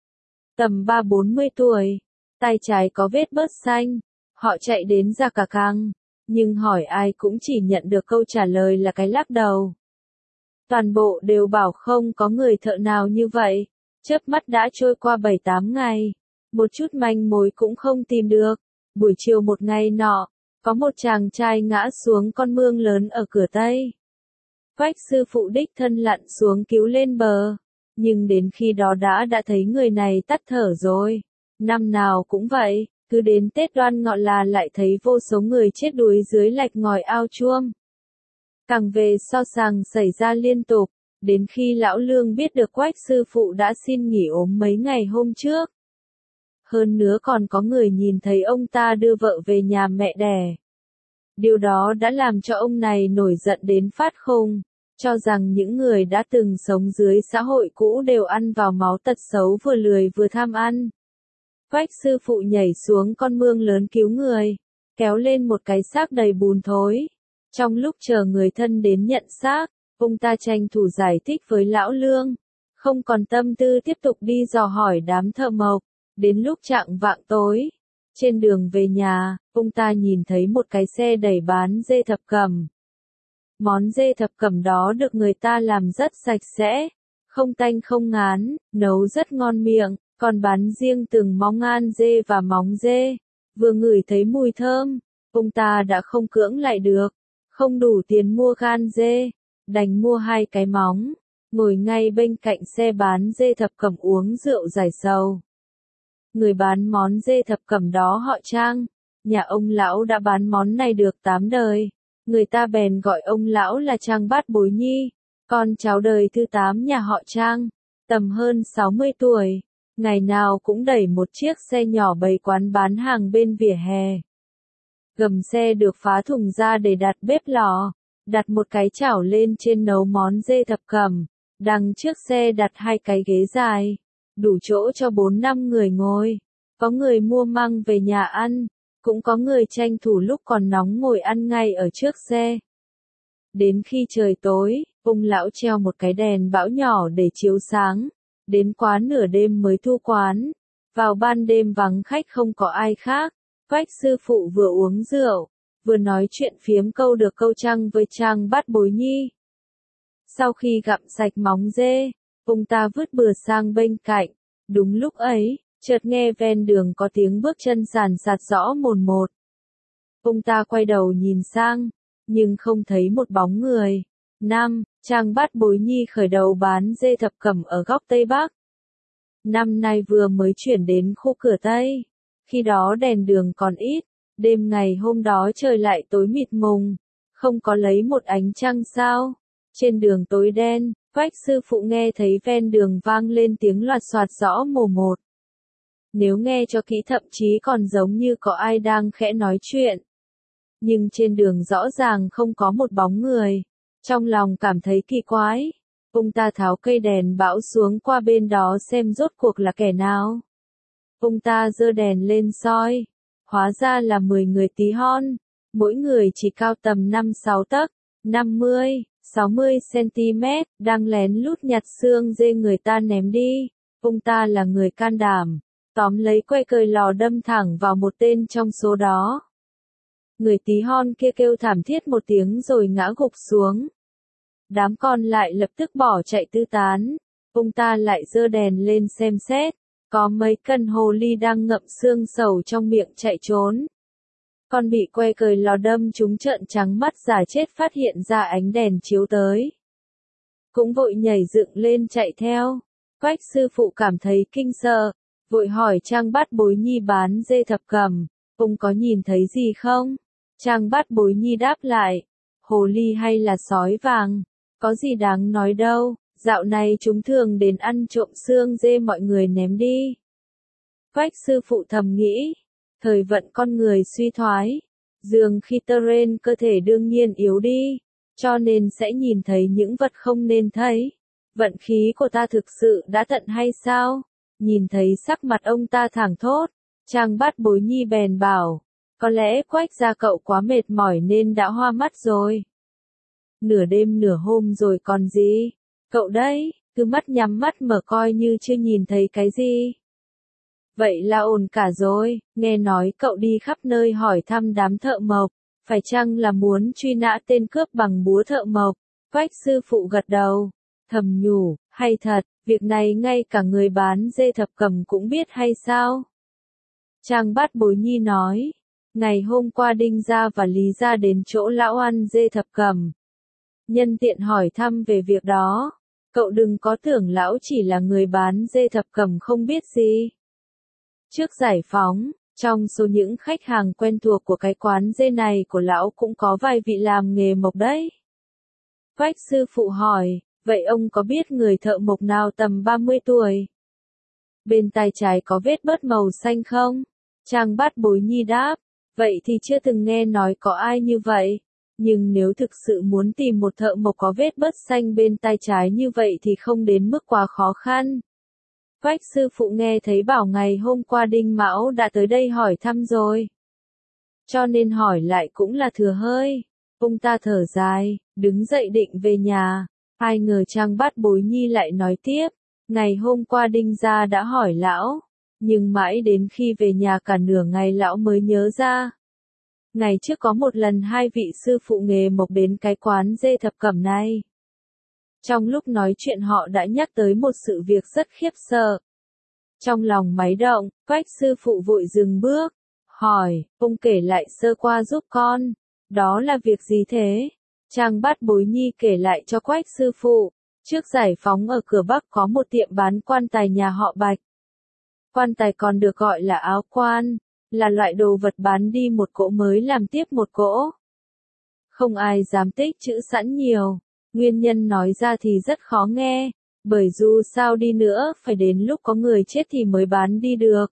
Tầm 30-40 tuổi, tay trái có vết bớt xanh, họ chạy đến ra cả căng, nhưng hỏi ai cũng chỉ nhận được câu trả lời là cái lắc đầu. Toàn bộ đều bảo không có người thợ nào như vậy, chớp mắt đã trôi qua 7-8 ngày, một chút manh mối cũng không tìm được. Buổi chiều một ngày nọ, có một chàng trai ngã xuống con mương lớn ở cửa Tây. Quách sư phụ đích thân lặn xuống cứu lên bờ, nhưng đến khi đó đã thấy người này tắt thở rồi. Năm nào cũng vậy, cứ đến Tết Đoan Ngọ là lại thấy vô số người chết đuối dưới lạch ngòi ao chuông. Càng về so sàng xảy ra liên tục, đến khi lão Lương biết được Quách sư phụ đã xin nghỉ ốm mấy ngày hôm trước. Hơn nữa còn có người nhìn thấy ông ta đưa vợ về nhà mẹ đẻ. Điều đó đã làm cho ông này nổi giận đến phát khùng, cho rằng những người đã từng sống dưới xã hội cũ đều ăn vào máu tật xấu, vừa lười vừa tham ăn. Quách sư phụ nhảy xuống con mương lớn cứu người, kéo lên một cái xác đầy bùn thối. Trong lúc chờ người thân đến nhận xác, ông ta tranh thủ giải thích với lão Lương, không còn tâm tư tiếp tục đi dò hỏi đám thợ mộc. Đến lúc chạng vạng tối, trên đường về nhà, ông ta nhìn thấy một cái xe đẩy bán dê thập cẩm. Món dê thập cẩm đó được người ta làm rất sạch sẽ, không tanh không ngán, nấu rất ngon miệng, còn bán riêng từng móng ngan dê và móng dê. Vừa ngửi thấy mùi thơm, ông ta đã không cưỡng lại được, không đủ tiền mua gan dê, đành mua 2 cái móng, ngồi ngay bên cạnh xe bán dê thập cẩm uống rượu giải sầu. Người bán món dê thập cẩm đó họ Trang, nhà ông lão đã bán món này được 8 đời, người ta bèn gọi ông lão là Trang Bát Bối Nhi, con cháu đời thứ 8 nhà họ Trang, tầm hơn 60 tuổi, ngày nào cũng đẩy một chiếc xe nhỏ bày quán bán hàng bên vỉa hè. Gầm xe được phá thùng ra để đặt bếp lò, đặt một cái chảo lên trên nấu món dê thập cẩm, đằng trước xe đặt 2 cái ghế dài, đủ chỗ cho 4-5 người ngồi. Có người mua mang về nhà ăn, cũng có người tranh thủ lúc còn nóng ngồi ăn ngay ở trước xe. Đến khi trời tối, ông lão treo một cái đèn bão nhỏ để chiếu sáng, đến quá nửa đêm mới thu quán. Vào ban đêm vắng khách không có ai khác, Quách sư phụ vừa uống rượu, vừa nói chuyện phiếm câu được câu trăng với Trang Bát Bối Nhi. Sau khi gặm sạch móng dê, ông ta vứt bừa sang bên cạnh. Đúng lúc ấy, chợt nghe ven đường có tiếng bước chân sàn sạt rõ mồn một. Ông ta quay đầu nhìn sang, nhưng không thấy một bóng người. Trang Bát Bối Nhi khởi đầu bán dê thập cẩm ở góc Tây Bắc. Năm nay vừa mới chuyển đến khu cửa Tây. Khi đó đèn đường còn ít, đêm ngày hôm đó trời lại tối mịt mùng, không có lấy một ánh trăng sao. Trên đường tối đen, Quách sư phụ nghe thấy ven đường vang lên tiếng loạt soạt rõ mồm một. Nếu nghe cho kỹ thậm chí còn giống như có ai đang khẽ nói chuyện. Nhưng trên đường rõ ràng không có một bóng người. Trong lòng cảm thấy kỳ quái. Ông ta tháo cây đèn bão xuống qua bên đó xem rốt cuộc là kẻ nào. Ông ta giơ đèn lên soi. Hóa ra là 10 người tí hon. Mỗi người chỉ cao tầm 5-6 tấc, 50-60 cm, đang lén lút nhặt xương dê người ta ném đi. Ông ta là người can đảm, tóm lấy que cời lò đâm thẳng vào một tên trong số đó. Người tí hon kia kêu thảm thiết một tiếng rồi ngã gục xuống. Đám con lại lập tức bỏ chạy tứ tán. Ông ta lại giơ đèn lên xem xét. Có mấy con hồ ly đang ngậm xương sầu trong miệng chạy trốn. Con bị que cời lò đâm chúng trợn trắng mắt giả chết phát hiện ra ánh đèn chiếu tới. Cũng vội nhảy dựng lên chạy theo. Quách sư phụ cảm thấy kinh sợ, vội hỏi Trang Bát Bối Nhi bán dê thập cẩm, ông có nhìn thấy gì không? Trang Bát Bối Nhi đáp lại, hồ ly hay là sói vàng, có gì đáng nói đâu, dạo này chúng thường đến ăn trộm xương dê mọi người ném đi. Quách sư phụ thầm nghĩ, thời vận con người suy thoái, dường khi terrain cơ thể đương nhiên yếu đi, cho nên sẽ nhìn thấy những vật không nên thấy. Vận khí của ta thực sự đã tận hay sao? Nhìn thấy sắc mặt ông ta thảng thốt, Trang Bát Bối Nhi bèn bảo, có lẽ Quách gia cậu quá mệt mỏi nên đã hoa mắt rồi. Nửa đêm nửa hôm rồi còn gì? Cậu đấy, cứ mắt nhắm mắt mở coi như chưa nhìn thấy cái gì. Vậy là ổn cả rồi, nghe nói cậu đi khắp nơi hỏi thăm đám thợ mộc, phải chăng là muốn truy nã tên cướp bằng búa thợ mộc? Quách sư phụ gật đầu, thầm nhủ, hay thật, việc này ngay cả người bán dê thập cẩm cũng biết hay sao? Trang Bát Bối Nhi nói, ngày hôm qua Đinh gia và Lý gia đến chỗ lão ăn dê thập cẩm. Nhân tiện hỏi thăm về việc đó, cậu đừng có tưởng lão chỉ là người bán dê thập cẩm không biết gì. Trước giải phóng, trong số những khách hàng quen thuộc của cái quán dê này của lão cũng có vài vị làm nghề mộc đấy. Quách sư phụ hỏi, vậy ông có biết người thợ mộc nào tầm 30 tuổi? Bên tay trái có vết bớt màu xanh không? Trang Bát Bối Nhi đáp, vậy thì chưa từng nghe nói có ai như vậy. Nhưng nếu thực sự muốn tìm một thợ mộc có vết bớt xanh bên tay trái như vậy thì không đến mức quá khó khăn. Quách sư phụ nghe thấy bảo ngày hôm qua Đinh Mão đã tới đây hỏi thăm rồi. Cho nên hỏi lại cũng là thừa hơi. Ông ta thở dài, đứng dậy định về nhà. Ai ngờ Trang Bát Bối Nhi lại nói tiếp, ngày hôm qua Đinh gia đã hỏi lão, nhưng mãi đến khi về nhà cả nửa ngày lão mới nhớ ra. Ngày trước có một lần hai vị sư phụ nghề mộc đến cái quán dê thập cẩm này. Trong lúc nói chuyện họ đã nhắc tới một sự việc rất khiếp sợ. Trong lòng máy động, Quách sư phụ vội dừng bước, hỏi, ông kể lại sơ qua giúp con, đó là việc gì thế? Trang Bát Bối Nhi kể lại cho Quách sư phụ, trước giải phóng ở cửa Bắc có một tiệm bán quan tài nhà họ Bạch. Quan tài còn được gọi là áo quan, là loại đồ vật bán đi một cỗ mới làm tiếp một cỗ. Không ai dám tích trữ sẵn nhiều, nguyên nhân nói ra thì rất khó nghe, bởi dù sao đi nữa phải đến lúc có người chết thì mới bán đi được.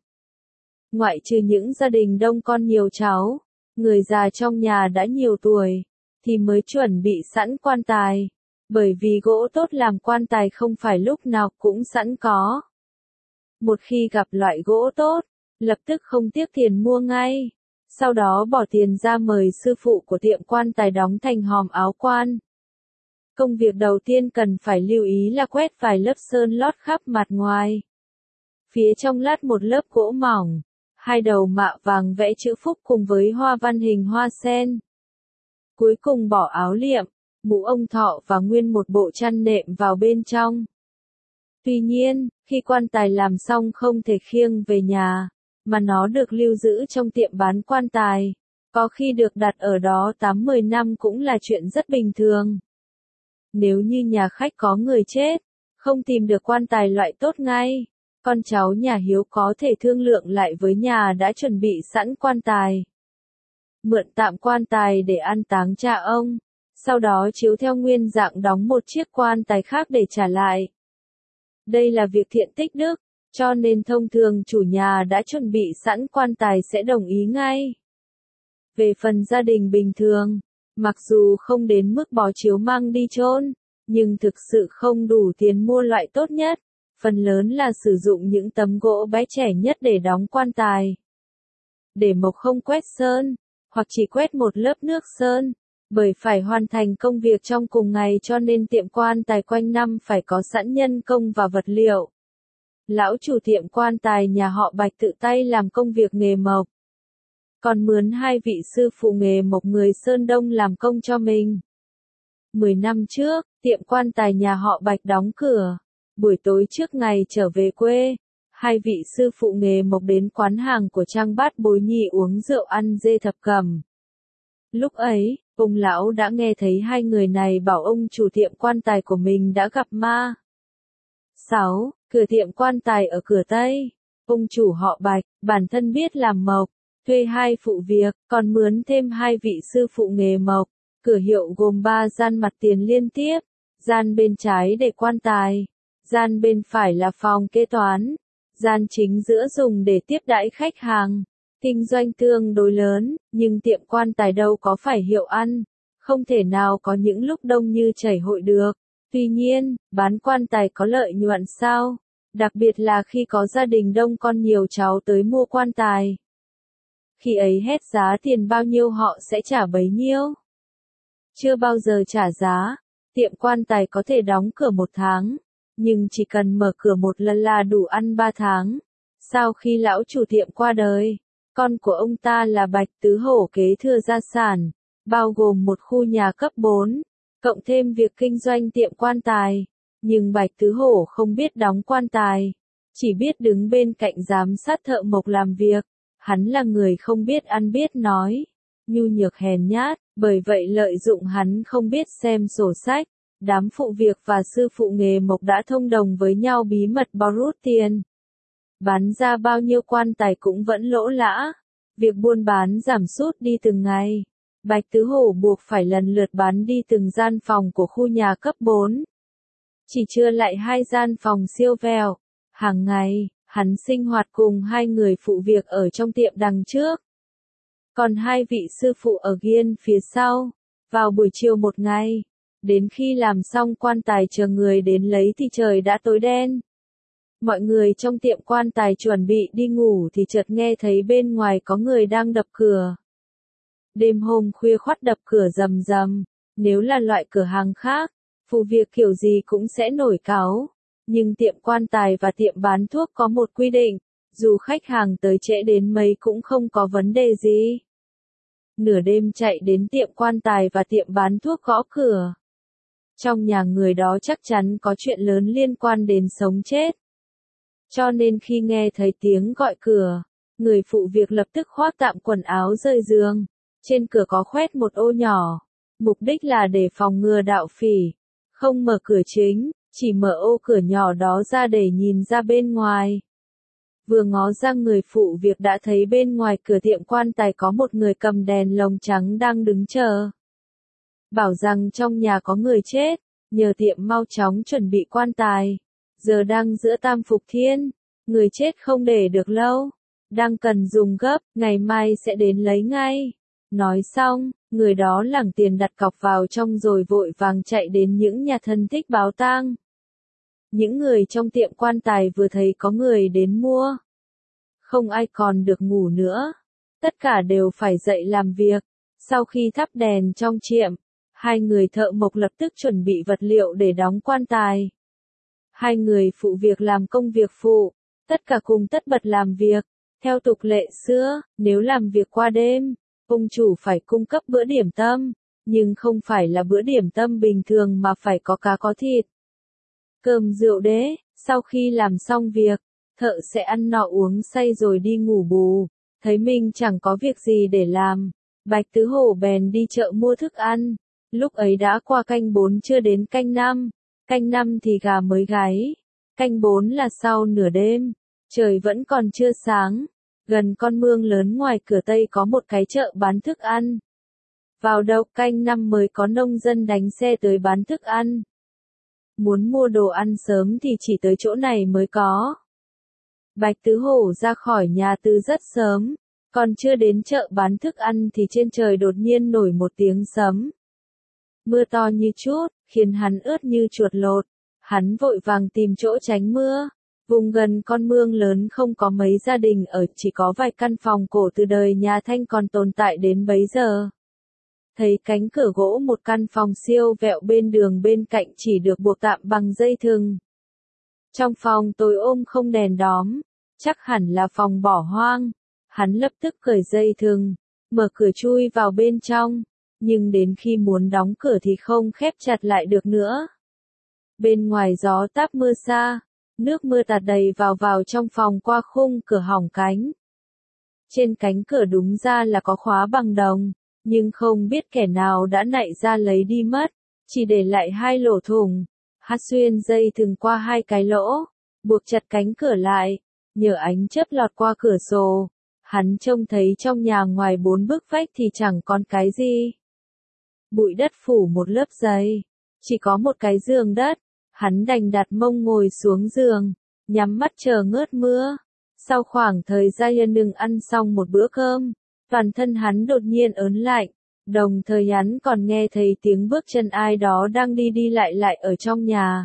Ngoại trừ những gia đình đông con nhiều cháu, người già trong nhà đã nhiều tuổi, thì mới chuẩn bị sẵn quan tài, bởi vì gỗ tốt làm quan tài không phải lúc nào cũng sẵn có. Một khi gặp loại gỗ tốt, lập tức không tiếc tiền mua ngay, sau đó bỏ tiền ra mời sư phụ của tiệm quan tài đóng thành hòm áo quan. Công việc đầu tiên cần phải lưu ý là quét vài lớp sơn lót khắp mặt ngoài. Phía trong lát một lớp gỗ mỏng, hai đầu mạ vàng vẽ chữ phúc cùng với hoa văn hình hoa sen. Cuối cùng bỏ áo liệm, mũ ông thọ và nguyên một bộ chăn nệm vào bên trong. Tuy nhiên, khi quan tài làm xong không thể khiêng về nhà, mà nó được lưu giữ trong tiệm bán quan tài, có khi được đặt ở đó 8-10 năm cũng là chuyện rất bình thường. Nếu như nhà khách có người chết, không tìm được quan tài loại tốt ngay, con cháu nhà hiếu có thể thương lượng lại với nhà đã chuẩn bị sẵn quan tài. Mượn tạm quan tài để an táng cha ông, sau đó chiếu theo nguyên dạng đóng một chiếc quan tài khác để trả lại. Đây là việc thiện tích đức, cho nên thông thường chủ nhà đã chuẩn bị sẵn quan tài sẽ đồng ý ngay. Về phần gia đình bình thường, mặc dù không đến mức bó chiếu mang đi chôn, nhưng thực sự không đủ tiền mua loại tốt nhất, phần lớn là sử dụng những tấm gỗ bé trẻ nhất để đóng quan tài. Để mộc không quét sơn, hoặc chỉ quét một lớp nước sơn, bởi phải hoàn thành công việc trong cùng ngày cho nên tiệm quan tài quanh năm phải có sẵn nhân công và vật liệu. Lão chủ tiệm quan tài nhà họ Bạch tự tay làm công việc nghề mộc. Còn mướn 2 vị sư phụ nghề mộc người Sơn Đông làm công cho mình. 10 năm trước, tiệm quan tài nhà họ Bạch đóng cửa. Buổi tối trước ngày trở về quê, 2 vị sư phụ nghề mộc đến quán hàng của Trang Bát Bối Nhị uống rượu ăn dê thập cẩm. Lúc ấy, ông lão đã nghe thấy 2 người này bảo ông chủ tiệm quan tài của mình đã gặp ma. 6. Cửa tiệm quan tài ở cửa Tây. Ông chủ họ Bạch, bản thân biết làm mộc, thuê 2 phụ việc, còn mướn thêm 2 vị sư phụ nghề mộc. Cửa hiệu gồm 3 gian mặt tiền liên tiếp, gian bên trái để quan tài, gian bên phải là phòng kế toán, gian chính giữa dùng để tiếp đãi khách hàng. Kinh doanh tương đối lớn, nhưng tiệm quan tài đâu có phải hiệu ăn, không thể nào có những lúc đông như chảy hội được. Tuy nhiên, bán quan tài có lợi nhuận sao? Đặc biệt là khi có gia đình đông con nhiều cháu tới mua quan tài. Khi ấy hét giá tiền bao nhiêu họ sẽ trả bấy nhiêu. Chưa bao giờ trả giá, tiệm quan tài có thể đóng cửa 1 tháng, nhưng chỉ cần mở cửa 1 lần là đủ ăn 3 tháng. Sau khi lão chủ tiệm qua đời, con của ông ta là Bạch Tứ Hổ kế thừa gia sản, bao gồm một khu nhà cấp 4, cộng thêm việc kinh doanh tiệm quan tài. Nhưng Bạch Tứ Hổ không biết đóng quan tài, chỉ biết đứng bên cạnh giám sát thợ mộc làm việc. Hắn là người không biết ăn biết nói, nhu nhược hèn nhát, bởi vậy lợi dụng hắn không biết xem sổ sách. Đám phụ việc và sư phụ nghề mộc đã thông đồng với nhau bí mật bao rút tiền. Bán ra bao nhiêu quan tài cũng vẫn lỗ lã. Việc buôn bán giảm sút đi từng ngày. Bạch Tứ Hổ buộc phải lần lượt bán đi từng gian phòng của khu nhà cấp 4. Chỉ chừa lại 2 gian phòng siêu vẹo. Hàng ngày, hắn sinh hoạt cùng 2 người phụ việc ở trong tiệm đằng trước. Còn 2 vị sư phụ ở ghiên phía sau. Vào buổi chiều một ngày, đến khi làm xong quan tài chờ người đến lấy thì trời đã tối đen. Mọi người trong tiệm quan tài chuẩn bị đi ngủ thì chợt nghe thấy bên ngoài có người đang đập cửa. Đêm hôm khuya khoắt đập cửa rầm rầm, nếu là loại cửa hàng khác, phụ việc kiểu gì cũng sẽ nổi cáu. Nhưng tiệm quan tài và tiệm bán thuốc có một quy định, dù khách hàng tới trễ đến mấy cũng không có vấn đề gì. Nửa đêm chạy đến tiệm quan tài và tiệm bán thuốc gõ cửa. Trong nhà người đó chắc chắn có chuyện lớn liên quan đến sống chết. Cho nên khi nghe thấy tiếng gọi cửa, người phụ việc lập tức khoác tạm quần áo rời giường. Trên cửa có khoét một ô nhỏ, mục đích là để phòng ngừa đạo phỉ. Không mở cửa chính, chỉ mở ô cửa nhỏ đó ra để nhìn ra bên ngoài. Vừa ngó ra người phụ việc đã thấy bên ngoài cửa tiệm quan tài có một người cầm đèn lồng trắng đang đứng chờ. Bảo rằng trong nhà có người chết, nhờ tiệm mau chóng chuẩn bị quan tài. Giờ đang giữa tam phục thiên, người chết không để được lâu, đang cần dùng gấp, ngày mai sẽ đến lấy ngay. Nói xong, người đó lẳng tiền đặt cọc vào trong rồi vội vàng chạy đến những nhà thân thích báo tang. Những người trong tiệm quan tài vừa thấy có người đến mua. Không ai còn được ngủ nữa. Tất cả đều phải dậy làm việc. Sau khi thắp đèn trong tiệm, 2 người thợ mộc lập tức chuẩn bị vật liệu để đóng quan tài. 2 người phụ việc làm công việc phụ, tất cả cùng tất bật làm việc. Theo tục lệ xưa, nếu làm việc qua đêm, ông chủ phải cung cấp bữa điểm tâm, nhưng không phải là bữa điểm tâm bình thường mà phải có cá có thịt. Cơm rượu đế, sau khi làm xong việc, thợ sẽ ăn no uống say rồi đi ngủ bù, thấy mình chẳng có việc gì để làm. Bạch Tứ Hổ bèn đi chợ mua thức ăn, lúc ấy đã qua canh 4 chưa đến canh 5, canh 5 thì gà mới gáy, canh 4 là sau nửa đêm, trời vẫn còn chưa sáng. Gần con mương lớn ngoài cửa Tây có một cái chợ bán thức ăn. Vào đầu canh 5 mới có nông dân đánh xe tới bán thức ăn. Muốn mua đồ ăn sớm thì chỉ tới chỗ này mới có. Bạch Tứ Hổ ra khỏi nhà từ rất sớm, còn chưa đến chợ bán thức ăn thì trên trời đột nhiên nổi một tiếng sấm. Mưa to như chút, khiến hắn ướt như chuột lột. Hắn vội vàng tìm chỗ tránh mưa. Vùng gần con mương lớn không có mấy gia đình ở, chỉ có vài căn phòng cổ từ đời nhà Thanh còn tồn tại đến bấy giờ. Thấy cánh cửa gỗ một căn phòng siêu vẹo bên đường bên cạnh chỉ được buộc tạm bằng dây thừng. Trong phòng tối ôm không đèn đóm, chắc hẳn là phòng bỏ hoang. Hắn lập tức cởi dây thừng, mở cửa chui vào bên trong, nhưng đến khi muốn đóng cửa thì không khép chặt lại được nữa. Bên ngoài gió táp mưa xa, nước mưa tạt đầy vào trong phòng qua khung cửa hỏng cánh. Trên cánh cửa đúng ra là có khóa bằng đồng, nhưng không biết kẻ nào đã nạy ra lấy đi mất, chỉ để lại 2 lỗ thủng. Hắn xuyên dây thừng qua 2 cái lỗ, buộc chặt cánh cửa lại, nhờ ánh chớp lọt qua cửa sổ. Hắn trông thấy trong nhà ngoài 4 bức vách thì chẳng còn cái gì. Bụi đất phủ một lớp giấy, chỉ có một cái giường đất. Hắn đành đặt mông ngồi xuống giường, nhắm mắt chờ ngớt mưa. Sau khoảng thời gian đừng ăn xong một bữa cơm, toàn thân hắn đột nhiên ớn lạnh, đồng thời hắn còn nghe thấy tiếng bước chân ai đó đang đi lại ở trong nhà.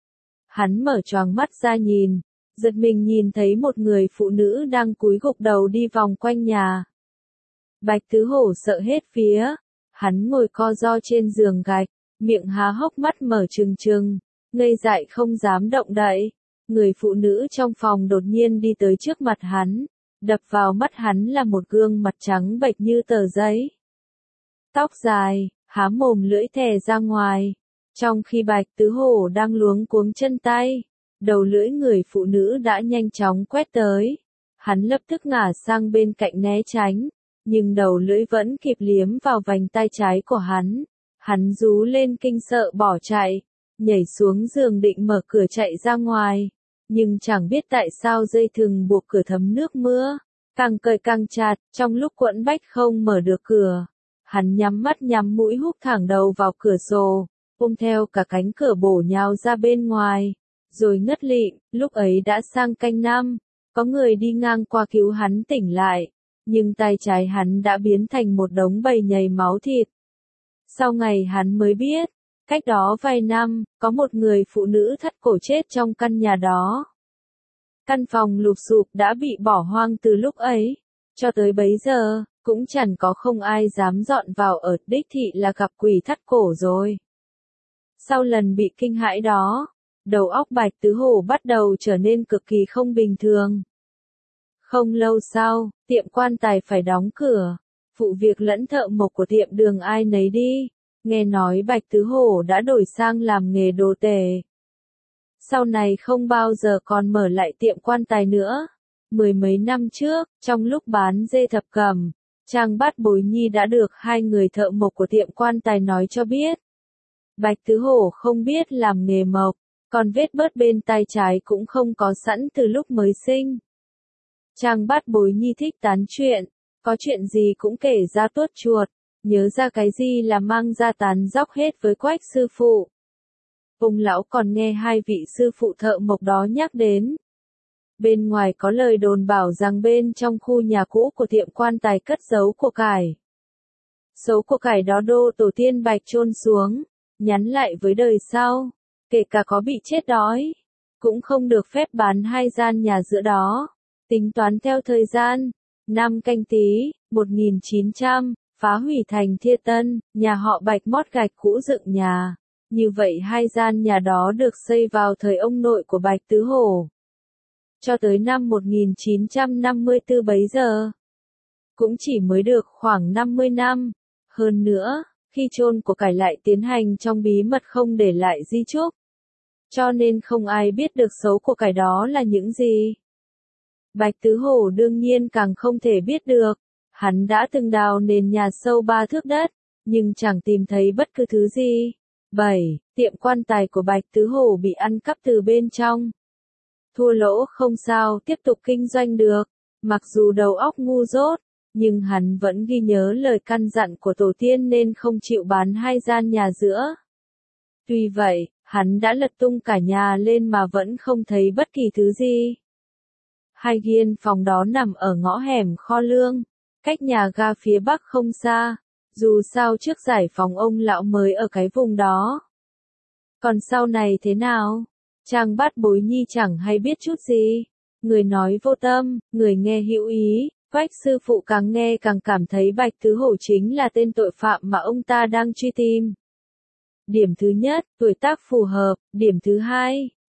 Hắn mở choàng mắt ra nhìn, giật mình nhìn thấy một người phụ nữ đang cúi gục đầu đi vòng quanh nhà. Bạch Tứ Hổ sợ hết phía, hắn ngồi co ro trên giường gạch, miệng há hốc mắt mở trừng trừng, ngây dại không dám động đậy. Người phụ nữ trong phòng đột nhiên đi tới trước mặt hắn, đập vào mắt hắn là một gương mặt trắng bệch như tờ giấy. Tóc dài, há mồm lưỡi thè ra ngoài, trong khi Bạch Tứ Hổ đang luống cuống chân tay, đầu lưỡi người phụ nữ đã nhanh chóng quét tới. Hắn lập tức ngả sang bên cạnh né tránh, nhưng đầu lưỡi vẫn kịp liếm vào vành tay trái của hắn. Hắn rú lên kinh sợ bỏ chạy, nhảy xuống giường định mở cửa chạy ra ngoài. Nhưng chẳng biết tại sao dây thừng buộc cửa thấm nước mưa, càng cởi càng chặt, trong lúc quẫn bách không mở được cửa. Hắn nhắm mắt nhắm mũi húc thẳng đầu vào cửa sổ, ôm theo cả cánh cửa bổ nhào ra bên ngoài, rồi ngất lịm. Lúc ấy đã sang canh 5, có người đi ngang qua cứu hắn tỉnh lại, nhưng tay trái hắn đã biến thành một đống bầy nhầy máu thịt. Sau ngày hắn mới biết, cách đó vài năm, có một người phụ nữ thắt cổ chết trong căn nhà đó. Căn phòng lụp xụp đã bị bỏ hoang từ lúc ấy, cho tới bấy giờ, cũng chẳng có không ai dám dọn vào ở, đích thị là gặp quỷ thắt cổ rồi. Sau lần bị kinh hãi đó, đầu óc Bạch Tứ Hổ bắt đầu trở nên cực kỳ không bình thường. Không lâu sau, tiệm quan tài phải đóng cửa, phụ việc lẫn thợ mộc của tiệm đường ai nấy đi. Nghe nói Bạch Tứ Hổ đã đổi sang làm nghề đồ tể. Sau này không bao giờ còn mở lại tiệm quan tài nữa. 10 mấy năm trước, trong lúc bán dê thập cẩm, Trang Bát Bối Nhi đã được 2 người thợ mộc của tiệm quan tài nói cho biết. Bạch Tứ Hổ không biết làm nghề mộc, còn vết bớt bên tay trái cũng không có sẵn từ lúc mới sinh. Trang Bát Bối Nhi thích tán chuyện, có chuyện gì cũng kể ra tuốt chuột. Nhớ ra cái gì là mang ra tán dóc hết với Quách sư phụ. Ông lão còn nghe 2 vị sư phụ thợ mộc đó nhắc đến. Bên ngoài có lời đồn bảo rằng bên trong khu nhà cũ của tiệm quan tài cất giấu của cải. Số của cải đó đô tổ tiên Bạch chôn xuống, nhắn lại với đời sau, kể cả có bị chết đói, cũng không được phép bán 2 gian nhà giữa đó. Tính toán theo thời gian, năm Canh Tý, 1900. Phá hủy thành Thiê Tân, nhà họ Bạch mót gạch cũ dựng nhà. Như vậy 2 gian nhà đó được xây vào thời ông nội của Bạch Tứ Hổ. Cho tới năm 1954 bấy giờ, cũng chỉ mới được khoảng 50 năm. Hơn nữa, khi chôn của cải lại tiến hành trong bí mật không để lại di chúc. Cho nên không ai biết được số của cải đó là những gì. Bạch Tứ Hổ đương nhiên càng không thể biết được. Hắn đã từng đào nền nhà sâu 3 thước đất, nhưng chẳng tìm thấy bất cứ thứ gì. 7. Tiệm quan tài của Bạch Tứ Hổ bị ăn cắp từ bên trong. Thua lỗ không sao tiếp tục kinh doanh được, mặc dù đầu óc ngu dốt, nhưng hắn vẫn ghi nhớ lời căn dặn của tổ tiên nên không chịu bán 2 gian nhà giữa. Tuy vậy, hắn đã lật tung cả nhà lên mà vẫn không thấy bất kỳ thứ gì. 2 gian phòng đó nằm ở ngõ hẻm kho lương, cách nhà ga phía bắc không xa, dù sao trước giải phóng ông lão mới ở cái vùng đó. Còn sau này thế nào? Trang Bát Bối Nhi chẳng hay biết chút gì. Người nói vô tâm, người nghe hữu ý, Quách sư phụ càng nghe càng cảm thấy Bạch Tứ Hổ chính là tên tội phạm mà ông ta đang truy tìm. Điểm thứ nhất, tuổi tác phù hợp. Điểm thứ hai,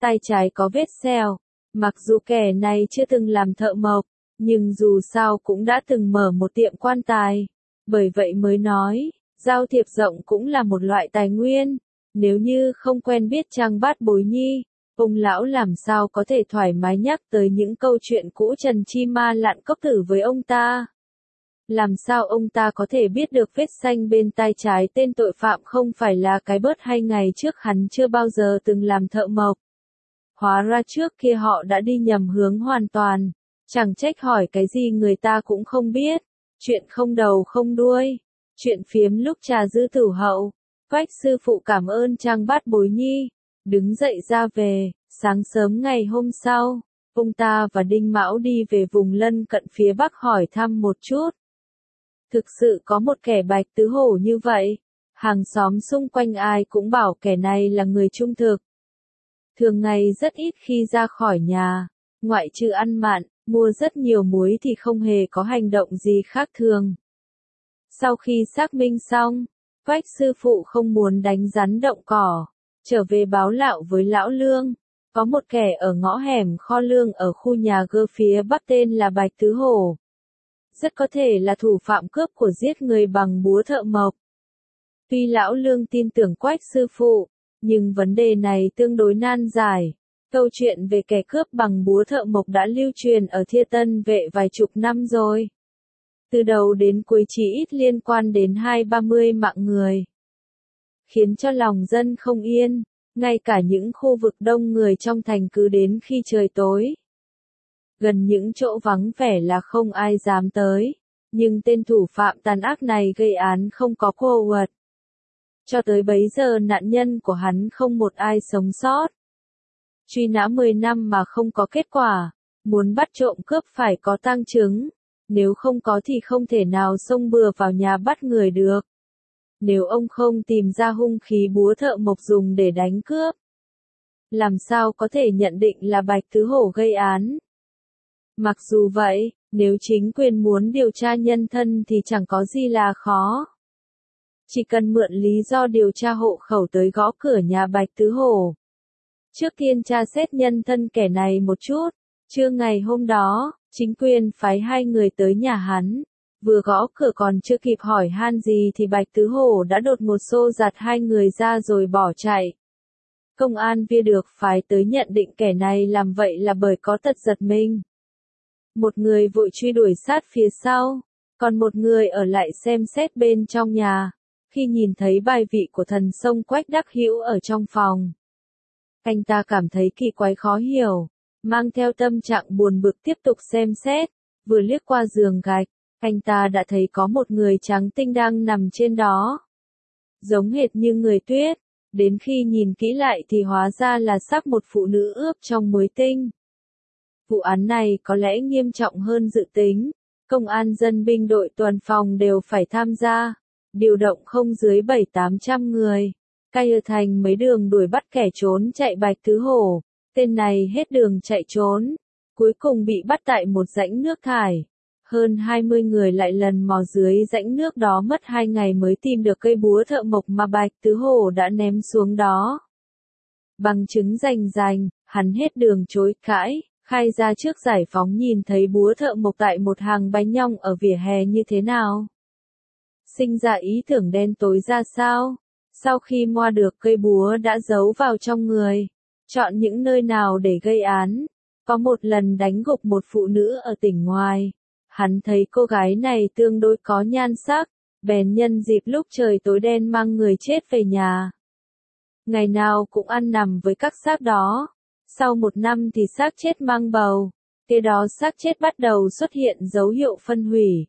tay trái có vết sẹo. Mặc dù kẻ này chưa từng làm thợ mộc, nhưng dù sao cũng đã từng mở một tiệm quan tài. Bởi vậy mới nói, giao thiệp rộng cũng là một loại tài nguyên. Nếu như không quen biết Trang Bát Bối Nhi, ông lão làm sao có thể thoải mái nhắc tới những câu chuyện cũ Trần Chi Ma Lạn Cốc Tử với ông ta. Làm sao ông ta có thể biết được vết xanh bên tay trái tên tội phạm không phải là cái bớt hay ngày trước hắn chưa bao giờ từng làm thợ mộc. Hóa ra trước kia họ đã đi nhầm hướng hoàn toàn. Chẳng trách hỏi cái gì người ta cũng không biết. Chuyện không đầu không đuôi. Chuyện phiếm lúc trà dư tử hậu. Quách sư phụ cảm ơn Trang Bát Bối Nhi. Đứng dậy ra về. Sáng sớm ngày hôm sau, ông ta và Đinh Mão đi về vùng lân cận phía bắc hỏi thăm một chút. Thực sự có một kẻ Bạch Tứ Hổ như vậy. Hàng xóm xung quanh ai cũng bảo kẻ này là người trung thực. Thường ngày rất ít khi ra khỏi nhà, ngoại trừ ăn mặn, mua rất nhiều muối thì không hề có hành động gì khác thường. Sau khi xác minh xong, Quách sư phụ không muốn đánh rắn động cỏ, trở về báo lạo với lão Lương. Có một kẻ ở ngõ hẻm kho lương ở khu nhà gơ phía bắc tên là Bạch Tứ Hổ. Rất có thể là thủ phạm cướp của giết người bằng búa thợ mộc. Tuy lão Lương tin tưởng Quách sư phụ, nhưng vấn đề này tương đối nan giải. Câu chuyện về kẻ cướp bằng búa thợ mộc đã lưu truyền ở Thiên Tân Vệ vài chục năm rồi. Từ đầu đến cuối chỉ ít liên quan đến 20-30 mạng người. Khiến cho lòng dân không yên, ngay cả những khu vực đông người trong thành cứ đến khi trời tối. Gần những chỗ vắng vẻ là không ai dám tới, nhưng tên thủ phạm tàn ác này gây án không có cô quật. Cho tới bấy giờ nạn nhân của hắn không một ai sống sót. Truy nã 10 năm mà không có kết quả, muốn bắt trộm cướp phải có tang chứng, nếu không có thì không thể nào xông bừa vào nhà bắt người được. Nếu ông không tìm ra hung khí búa thợ mộc dùng để đánh cướp, làm sao có thể nhận định là Bạch Tứ Hổ gây án. Mặc dù vậy, nếu chính quyền muốn điều tra nhân thân thì chẳng có gì là khó. Chỉ cần mượn lý do điều tra hộ khẩu tới gõ cửa nhà Bạch Tứ Hổ. Trước tiên tra xét nhân thân kẻ này một chút. Trưa ngày hôm đó, chính quyền phái 2 người tới nhà hắn. Vừa gõ cửa còn chưa kịp hỏi han gì thì Bạch Tứ Hổ đã đột ngột xô giặt 2 người ra rồi bỏ chạy. Công an viên được phái tới nhận định kẻ này làm vậy là bởi có tật giật mình. Một người vội truy đuổi sát phía sau, còn một người ở lại xem xét bên trong nhà. Khi nhìn thấy bài vị của thần sông Quách Đắc Hữu ở trong phòng, anh ta cảm thấy kỳ quái khó hiểu, mang theo tâm trạng buồn bực tiếp tục xem xét. Vừa liếc qua giường gạch, anh ta đã thấy có một người trắng tinh đang nằm trên đó. Giống hệt như người Tuyết, đến khi nhìn kỹ lại thì hóa ra là xác một phụ nữ ướp trong muối tinh. Vụ án này có lẽ nghiêm trọng hơn dự tính, công an dân binh đội tuần phòng đều phải tham gia, điều động không dưới 700-800 người, cai ở thành mấy đường đuổi bắt kẻ trốn chạy Bạch Tứ Hổ. Tên này hết đường chạy trốn, cuối cùng bị bắt tại một rãnh nước thải. Hơn 20 người lại lần mò dưới rãnh nước đó mất 2 ngày mới tìm được cây búa thợ mộc mà Bạch Tứ Hổ đã ném xuống đó. Bằng chứng rành, hắn hết đường chối cãi, khai ra trước giải phóng nhìn thấy búa thợ mộc tại một hàng bánh nhong ở vỉa hè như thế nào. Sinh ra ý tưởng đen tối ra sao, sau khi moa được cây búa đã giấu vào trong người, chọn những nơi nào để gây án. Có một lần đánh gục một phụ nữ ở tỉnh ngoài. Hắn thấy cô gái này tương đối có nhan sắc, bèn nhân dịp lúc trời tối đen mang người chết về nhà. Ngày nào cũng ăn nằm với các xác đó. Sau 1 năm thì xác chết mang bầu, kế đó xác chết bắt đầu xuất hiện dấu hiệu phân hủy.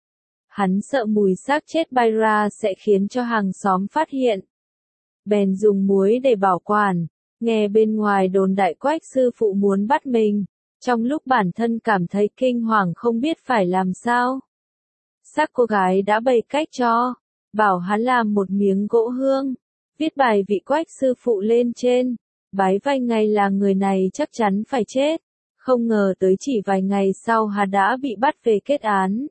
Hắn sợ mùi xác chết bay ra sẽ khiến cho hàng xóm phát hiện. Bèn dùng muối để bảo quản, nghe bên ngoài đồn đại Quách sư phụ muốn bắt mình. Trong lúc bản thân cảm thấy kinh hoàng không biết phải làm sao. Xác cô gái đã bày cách cho, bảo hắn làm một miếng gỗ hương, viết bài vị Quách sư phụ lên trên, bái vài ngày là người này chắc chắn phải chết. Không ngờ tới chỉ vài ngày sau hắn đã bị bắt về kết án.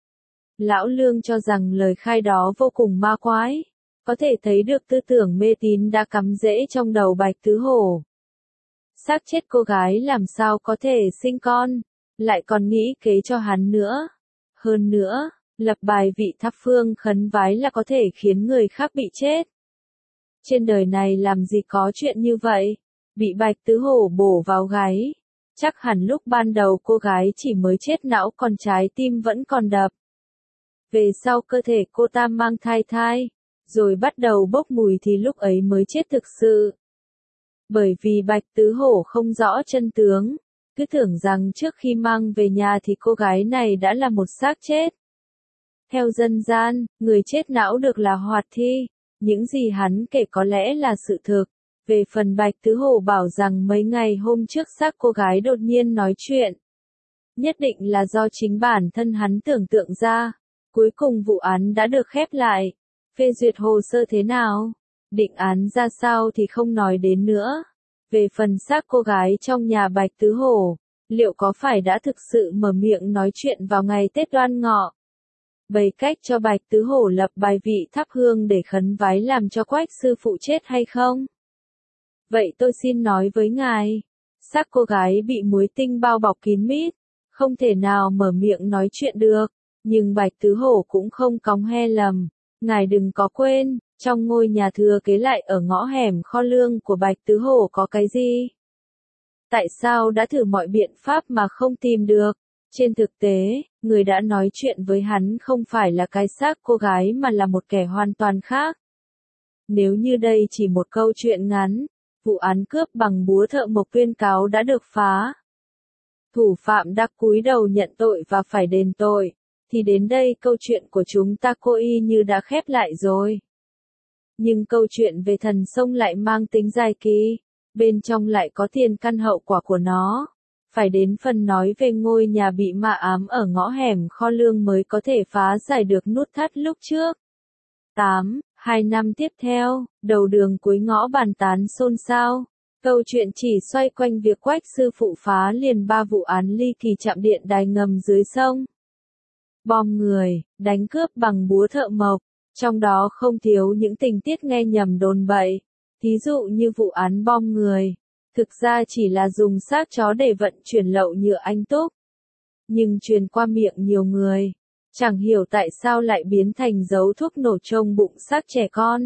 Lão Lương cho rằng lời khai đó vô cùng ma quái, có thể thấy được tư tưởng mê tín đã cắm rễ trong đầu Bạch Tứ Hổ. Xác chết, cô gái làm sao có thể sinh con, lại còn nghĩ kế cho hắn nữa. Hơn nữa, lập bài vị thắp hương khấn vái là có thể khiến người khác bị chết. Trên đời này làm gì có chuyện như vậy, bị Bạch Tứ Hổ bổ vào gáy. Chắc hẳn lúc ban đầu cô gái chỉ mới chết não còn trái tim vẫn còn đập. Về sau cơ thể cô ta mang thai, rồi bắt đầu bốc mùi thì lúc ấy mới chết thực sự. Bởi vì Bạch Tứ Hổ không rõ chân tướng, cứ tưởng rằng trước khi mang về nhà thì cô gái này đã là một xác chết. Theo dân gian, người chết não được là hoạt thi, những gì hắn kể có lẽ là sự thực. Về phần Bạch Tứ Hổ bảo rằng mấy ngày hôm trước xác cô gái đột nhiên nói chuyện. Nhất định là do chính bản thân hắn tưởng tượng ra. Cuối cùng vụ án đã được khép lại. Phê duyệt hồ sơ thế nào? Định án ra sao thì không nói đến nữa. Về phần xác cô gái trong nhà Bạch Tứ Hổ, liệu có phải đã thực sự mở miệng nói chuyện vào ngày Tết Đoan Ngọ? Bày cách cho Bạch Tứ Hổ lập bài vị thắp hương để khấn vái làm cho Quách sư phụ chết hay không? Vậy tôi xin nói với ngài, xác cô gái bị muối tinh bao bọc kín mít, không thể nào mở miệng nói chuyện được, nhưng Bạch Tứ Hổ cũng không cóng he lầm. Ngài đừng có quên, trong ngôi nhà thừa kế lại ở ngõ hẻm kho lương của Bạch Tứ Hổ có cái gì? Tại sao đã thử mọi biện pháp mà không tìm được? Trên thực tế, người đã nói chuyện với hắn không phải là cái xác cô gái mà là một kẻ hoàn toàn khác. Nếu như đây chỉ một câu chuyện ngắn, vụ án cướp bằng búa thợ mộc tuyên cáo đã được phá. Thủ phạm đã cúi đầu nhận tội và phải đền tội, thì đến đây câu chuyện của chúng ta cô y như đã khép lại rồi. Nhưng câu chuyện về thần sông lại mang tính dài kỳ, bên trong lại có tiền căn hậu quả của nó. Phải đến phần nói về ngôi nhà bị ma ám ở ngõ hẻm kho lương mới có thể phá giải được nút thắt lúc trước. 2 năm tiếp theo, đầu đường cuối ngõ bàn tán xôn xao. Câu chuyện chỉ xoay quanh việc Quách sư phụ phá liền 3 vụ án ly kỳ chạm điện đài ngầm dưới sông. Bom người, đánh cướp bằng búa thợ mộc, trong đó không thiếu những tình tiết nghe nhầm đồn bậy. Thí dụ như vụ án bom người, thực ra chỉ là dùng xác chó để vận chuyển lậu nhựa anh túc. Nhưng truyền qua miệng nhiều người, chẳng hiểu tại sao lại biến thành dấu thuốc nổ trong bụng xác trẻ con.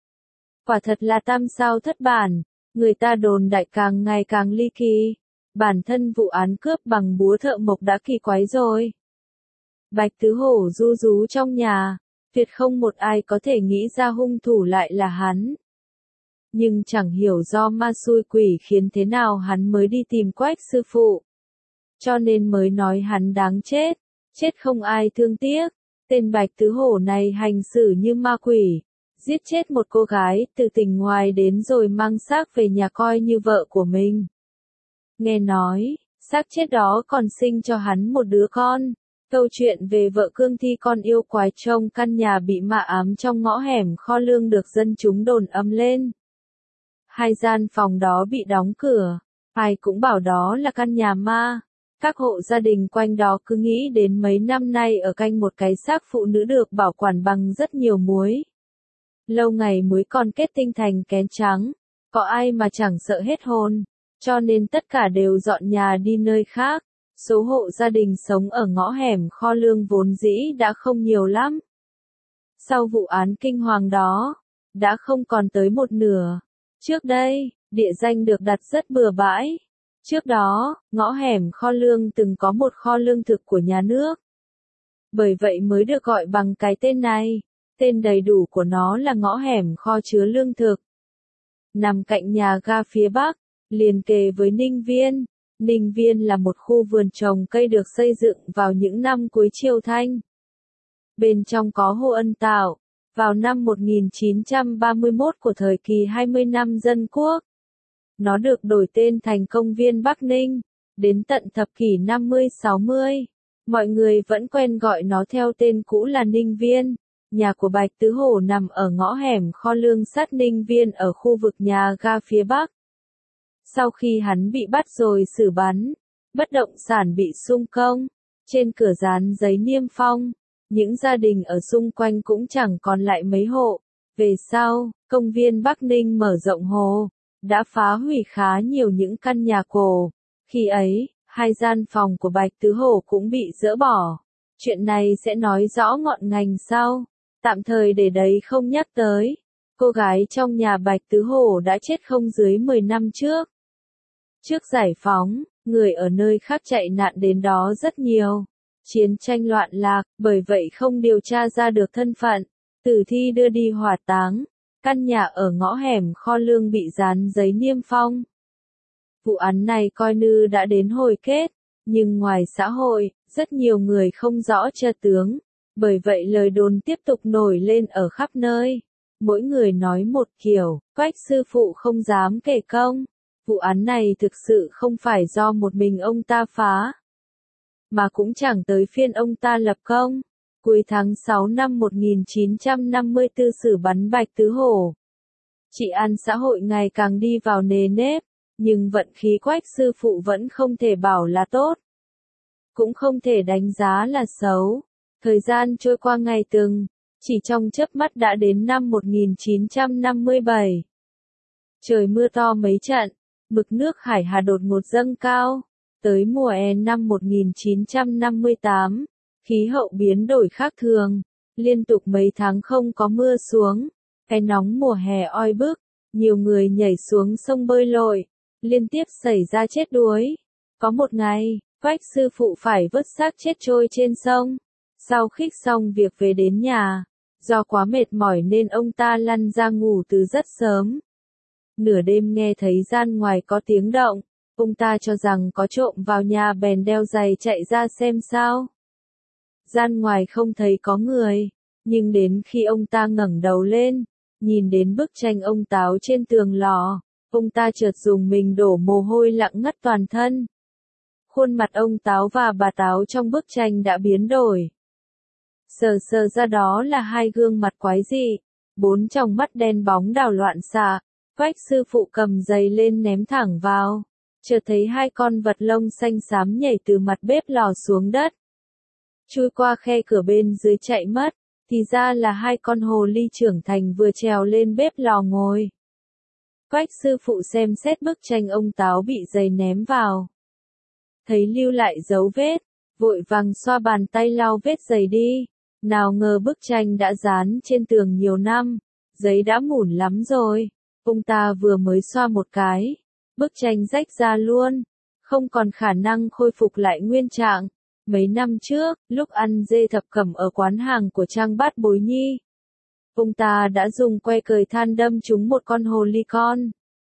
Quả thật là tam sao thất bản, người ta đồn đại càng ngày càng ly kỳ. Bản thân vụ án cướp bằng búa thợ mộc đã kỳ quái rồi. Bạch Tứ Hổ ru rú trong nhà, tuyệt không một ai có thể nghĩ ra hung thủ lại là hắn. Nhưng chẳng hiểu do ma xui quỷ khiến thế nào hắn mới đi tìm Quách sư phụ. Cho nên mới nói hắn đáng chết, chết không ai thương tiếc. Tên Bạch Tứ Hổ này hành xử như ma quỷ, giết chết một cô gái từ tỉnh ngoài đến rồi mang xác về nhà coi như vợ của mình. Nghe nói, xác chết đó còn sinh cho hắn một đứa con. Câu chuyện về vợ cương thi con yêu quái trong căn nhà bị ma ám trong ngõ hẻm kho lương được dân chúng đồn ầm lên. 2 gian phòng đó bị đóng cửa, ai cũng bảo đó là căn nhà ma. Các hộ gia đình quanh đó cứ nghĩ đến mấy năm nay ở canh một cái xác phụ nữ được bảo quản bằng rất nhiều muối. Lâu ngày muối còn kết tinh thành kén trắng, có ai mà chẳng sợ hết hồn, cho nên tất cả đều dọn nhà đi nơi khác. Số hộ gia đình sống ở ngõ hẻm kho lương vốn dĩ đã không nhiều lắm. Sau vụ án kinh hoàng đó, đã không còn tới một nửa. Trước đây, địa danh được đặt rất bừa bãi. Trước đó, ngõ hẻm kho lương từng có một kho lương thực của nhà nước. Bởi vậy mới được gọi bằng cái tên này. Tên đầy đủ của nó là ngõ hẻm kho chứa lương thực. Nằm cạnh nhà ga phía Bắc, liền kề với Ninh Viên. Ninh Viên là một khu vườn trồng cây được xây dựng vào những năm cuối Triều Thanh. Bên trong có Hồ Ân Tạo, vào năm 1931 của thời kỳ 20 năm Dân Quốc. Nó được đổi tên thành Công viên Bắc Ninh, đến tận thập kỷ 50-60. Mọi người vẫn quen gọi nó theo tên cũ là Ninh Viên. Nhà của Bạch Tứ Hổ nằm ở ngõ hẻm kho lương sát Ninh Viên ở khu vực nhà ga phía Bắc. Sau khi hắn bị bắt rồi xử bắn, bất động sản bị xung công, trên cửa dán giấy niêm phong, những gia đình ở xung quanh cũng chẳng còn lại mấy hộ. Về sau, công viên Bắc Ninh mở rộng hồ, đã phá hủy khá nhiều những căn nhà cổ. Khi ấy, 2 gian phòng của Bạch Tứ Hổ cũng bị dỡ bỏ. Chuyện này sẽ nói rõ ngọn ngành sau. Tạm thời để đấy không nhắc tới. Cô gái trong nhà Bạch Tứ Hổ đã chết không dưới 10 năm trước. Trước giải phóng, người ở nơi khác chạy nạn đến đó rất nhiều. Chiến tranh loạn lạc, bởi vậy không điều tra ra được thân phận. Tử thi đưa đi hỏa táng. Căn nhà ở ngõ hẻm kho lương bị dán giấy niêm phong. Vụ án này coi như đã đến hồi kết, nhưng ngoài xã hội, rất nhiều người không rõ chân tướng. Bởi vậy lời đồn tiếp tục nổi lên ở khắp nơi. Mỗi người nói một kiểu, Quách sư phụ không dám kể công. Vụ án này thực sự không phải do một mình ông ta phá, mà cũng chẳng tới phiên ông ta lập công. Cuối tháng 6 năm 1954 xử bắn Bạch Tứ Hổ. Trị an xã hội ngày càng đi vào nề nếp, nhưng vận khí Quách sư phụ vẫn không thể bảo là tốt, cũng không thể đánh giá là xấu. Thời gian trôi qua ngày từng, chỉ trong chớp mắt đã đến năm 1957. Trời mưa to mấy trận, mực nước Hải Hà đột ngột dâng cao. Tới mùa hè năm 1958, khí hậu biến đổi khác thường, liên tục mấy tháng không có mưa xuống. Cái nóng mùa hè oi bức, nhiều người nhảy xuống sông bơi lội, liên tiếp xảy ra chết đuối. Có một ngày, Quách sư phụ phải vớt xác chết trôi trên sông. Sau khích xong việc về đến nhà, do quá mệt mỏi nên ông ta lăn ra ngủ từ rất sớm. Nửa đêm nghe thấy gian ngoài có tiếng động, ông ta cho rằng có trộm vào nhà bèn đeo giày chạy ra xem sao. Gian ngoài không thấy có người, nhưng đến khi ông ta ngẩng đầu lên, nhìn đến bức tranh ông Táo trên tường lò, ông ta chợt dùng mình đổ mồ hôi lạnh ngắt toàn thân. Khuôn mặt ông Táo và bà Táo trong bức tranh đã biến đổi. Sờ sờ ra đó là 2 gương mặt quái dị, 4 tròng mắt đen bóng đảo loạn xạ. Quách sư phụ cầm giày lên ném thẳng vào, chợt thấy 2 con vật lông xanh xám nhảy từ mặt bếp lò xuống đất, chui qua khe cửa bên dưới chạy mất. Thì ra là 2 con hồ ly trưởng thành vừa trèo lên bếp lò ngồi. Quách sư phụ xem xét bức tranh ông Táo bị giày ném vào, thấy lưu lại dấu vết, vội vàng xoa bàn tay lau vết giày đi. Nào ngờ bức tranh đã dán trên tường nhiều năm, giấy đã mủn lắm rồi. Ông ta vừa mới xoa một cái, bức tranh rách ra luôn, không còn khả năng khôi phục lại nguyên trạng. Mấy năm trước, lúc ăn dê thập cẩm ở quán hàng của Trang Bát Bối Nhi, ông ta đã dùng que cời than đâm trúng một con hồ ly con.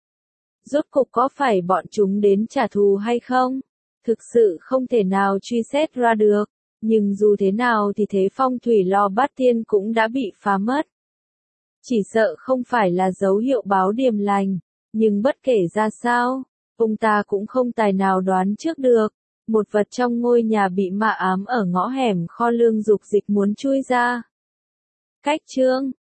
Rốt cục có phải bọn chúng đến trả thù hay không? Thực sự không thể nào truy xét ra được, nhưng dù thế nào thì thế phong thủy lò Bát Tiên cũng đã bị phá mất. Chỉ sợ không phải là dấu hiệu báo điềm lành, nhưng bất kể ra sao, ông ta cũng không tài nào đoán trước được. Một vật trong ngôi nhà bị ma ám ở ngõ hẻm kho lương dục dịch muốn chui ra. Cách chương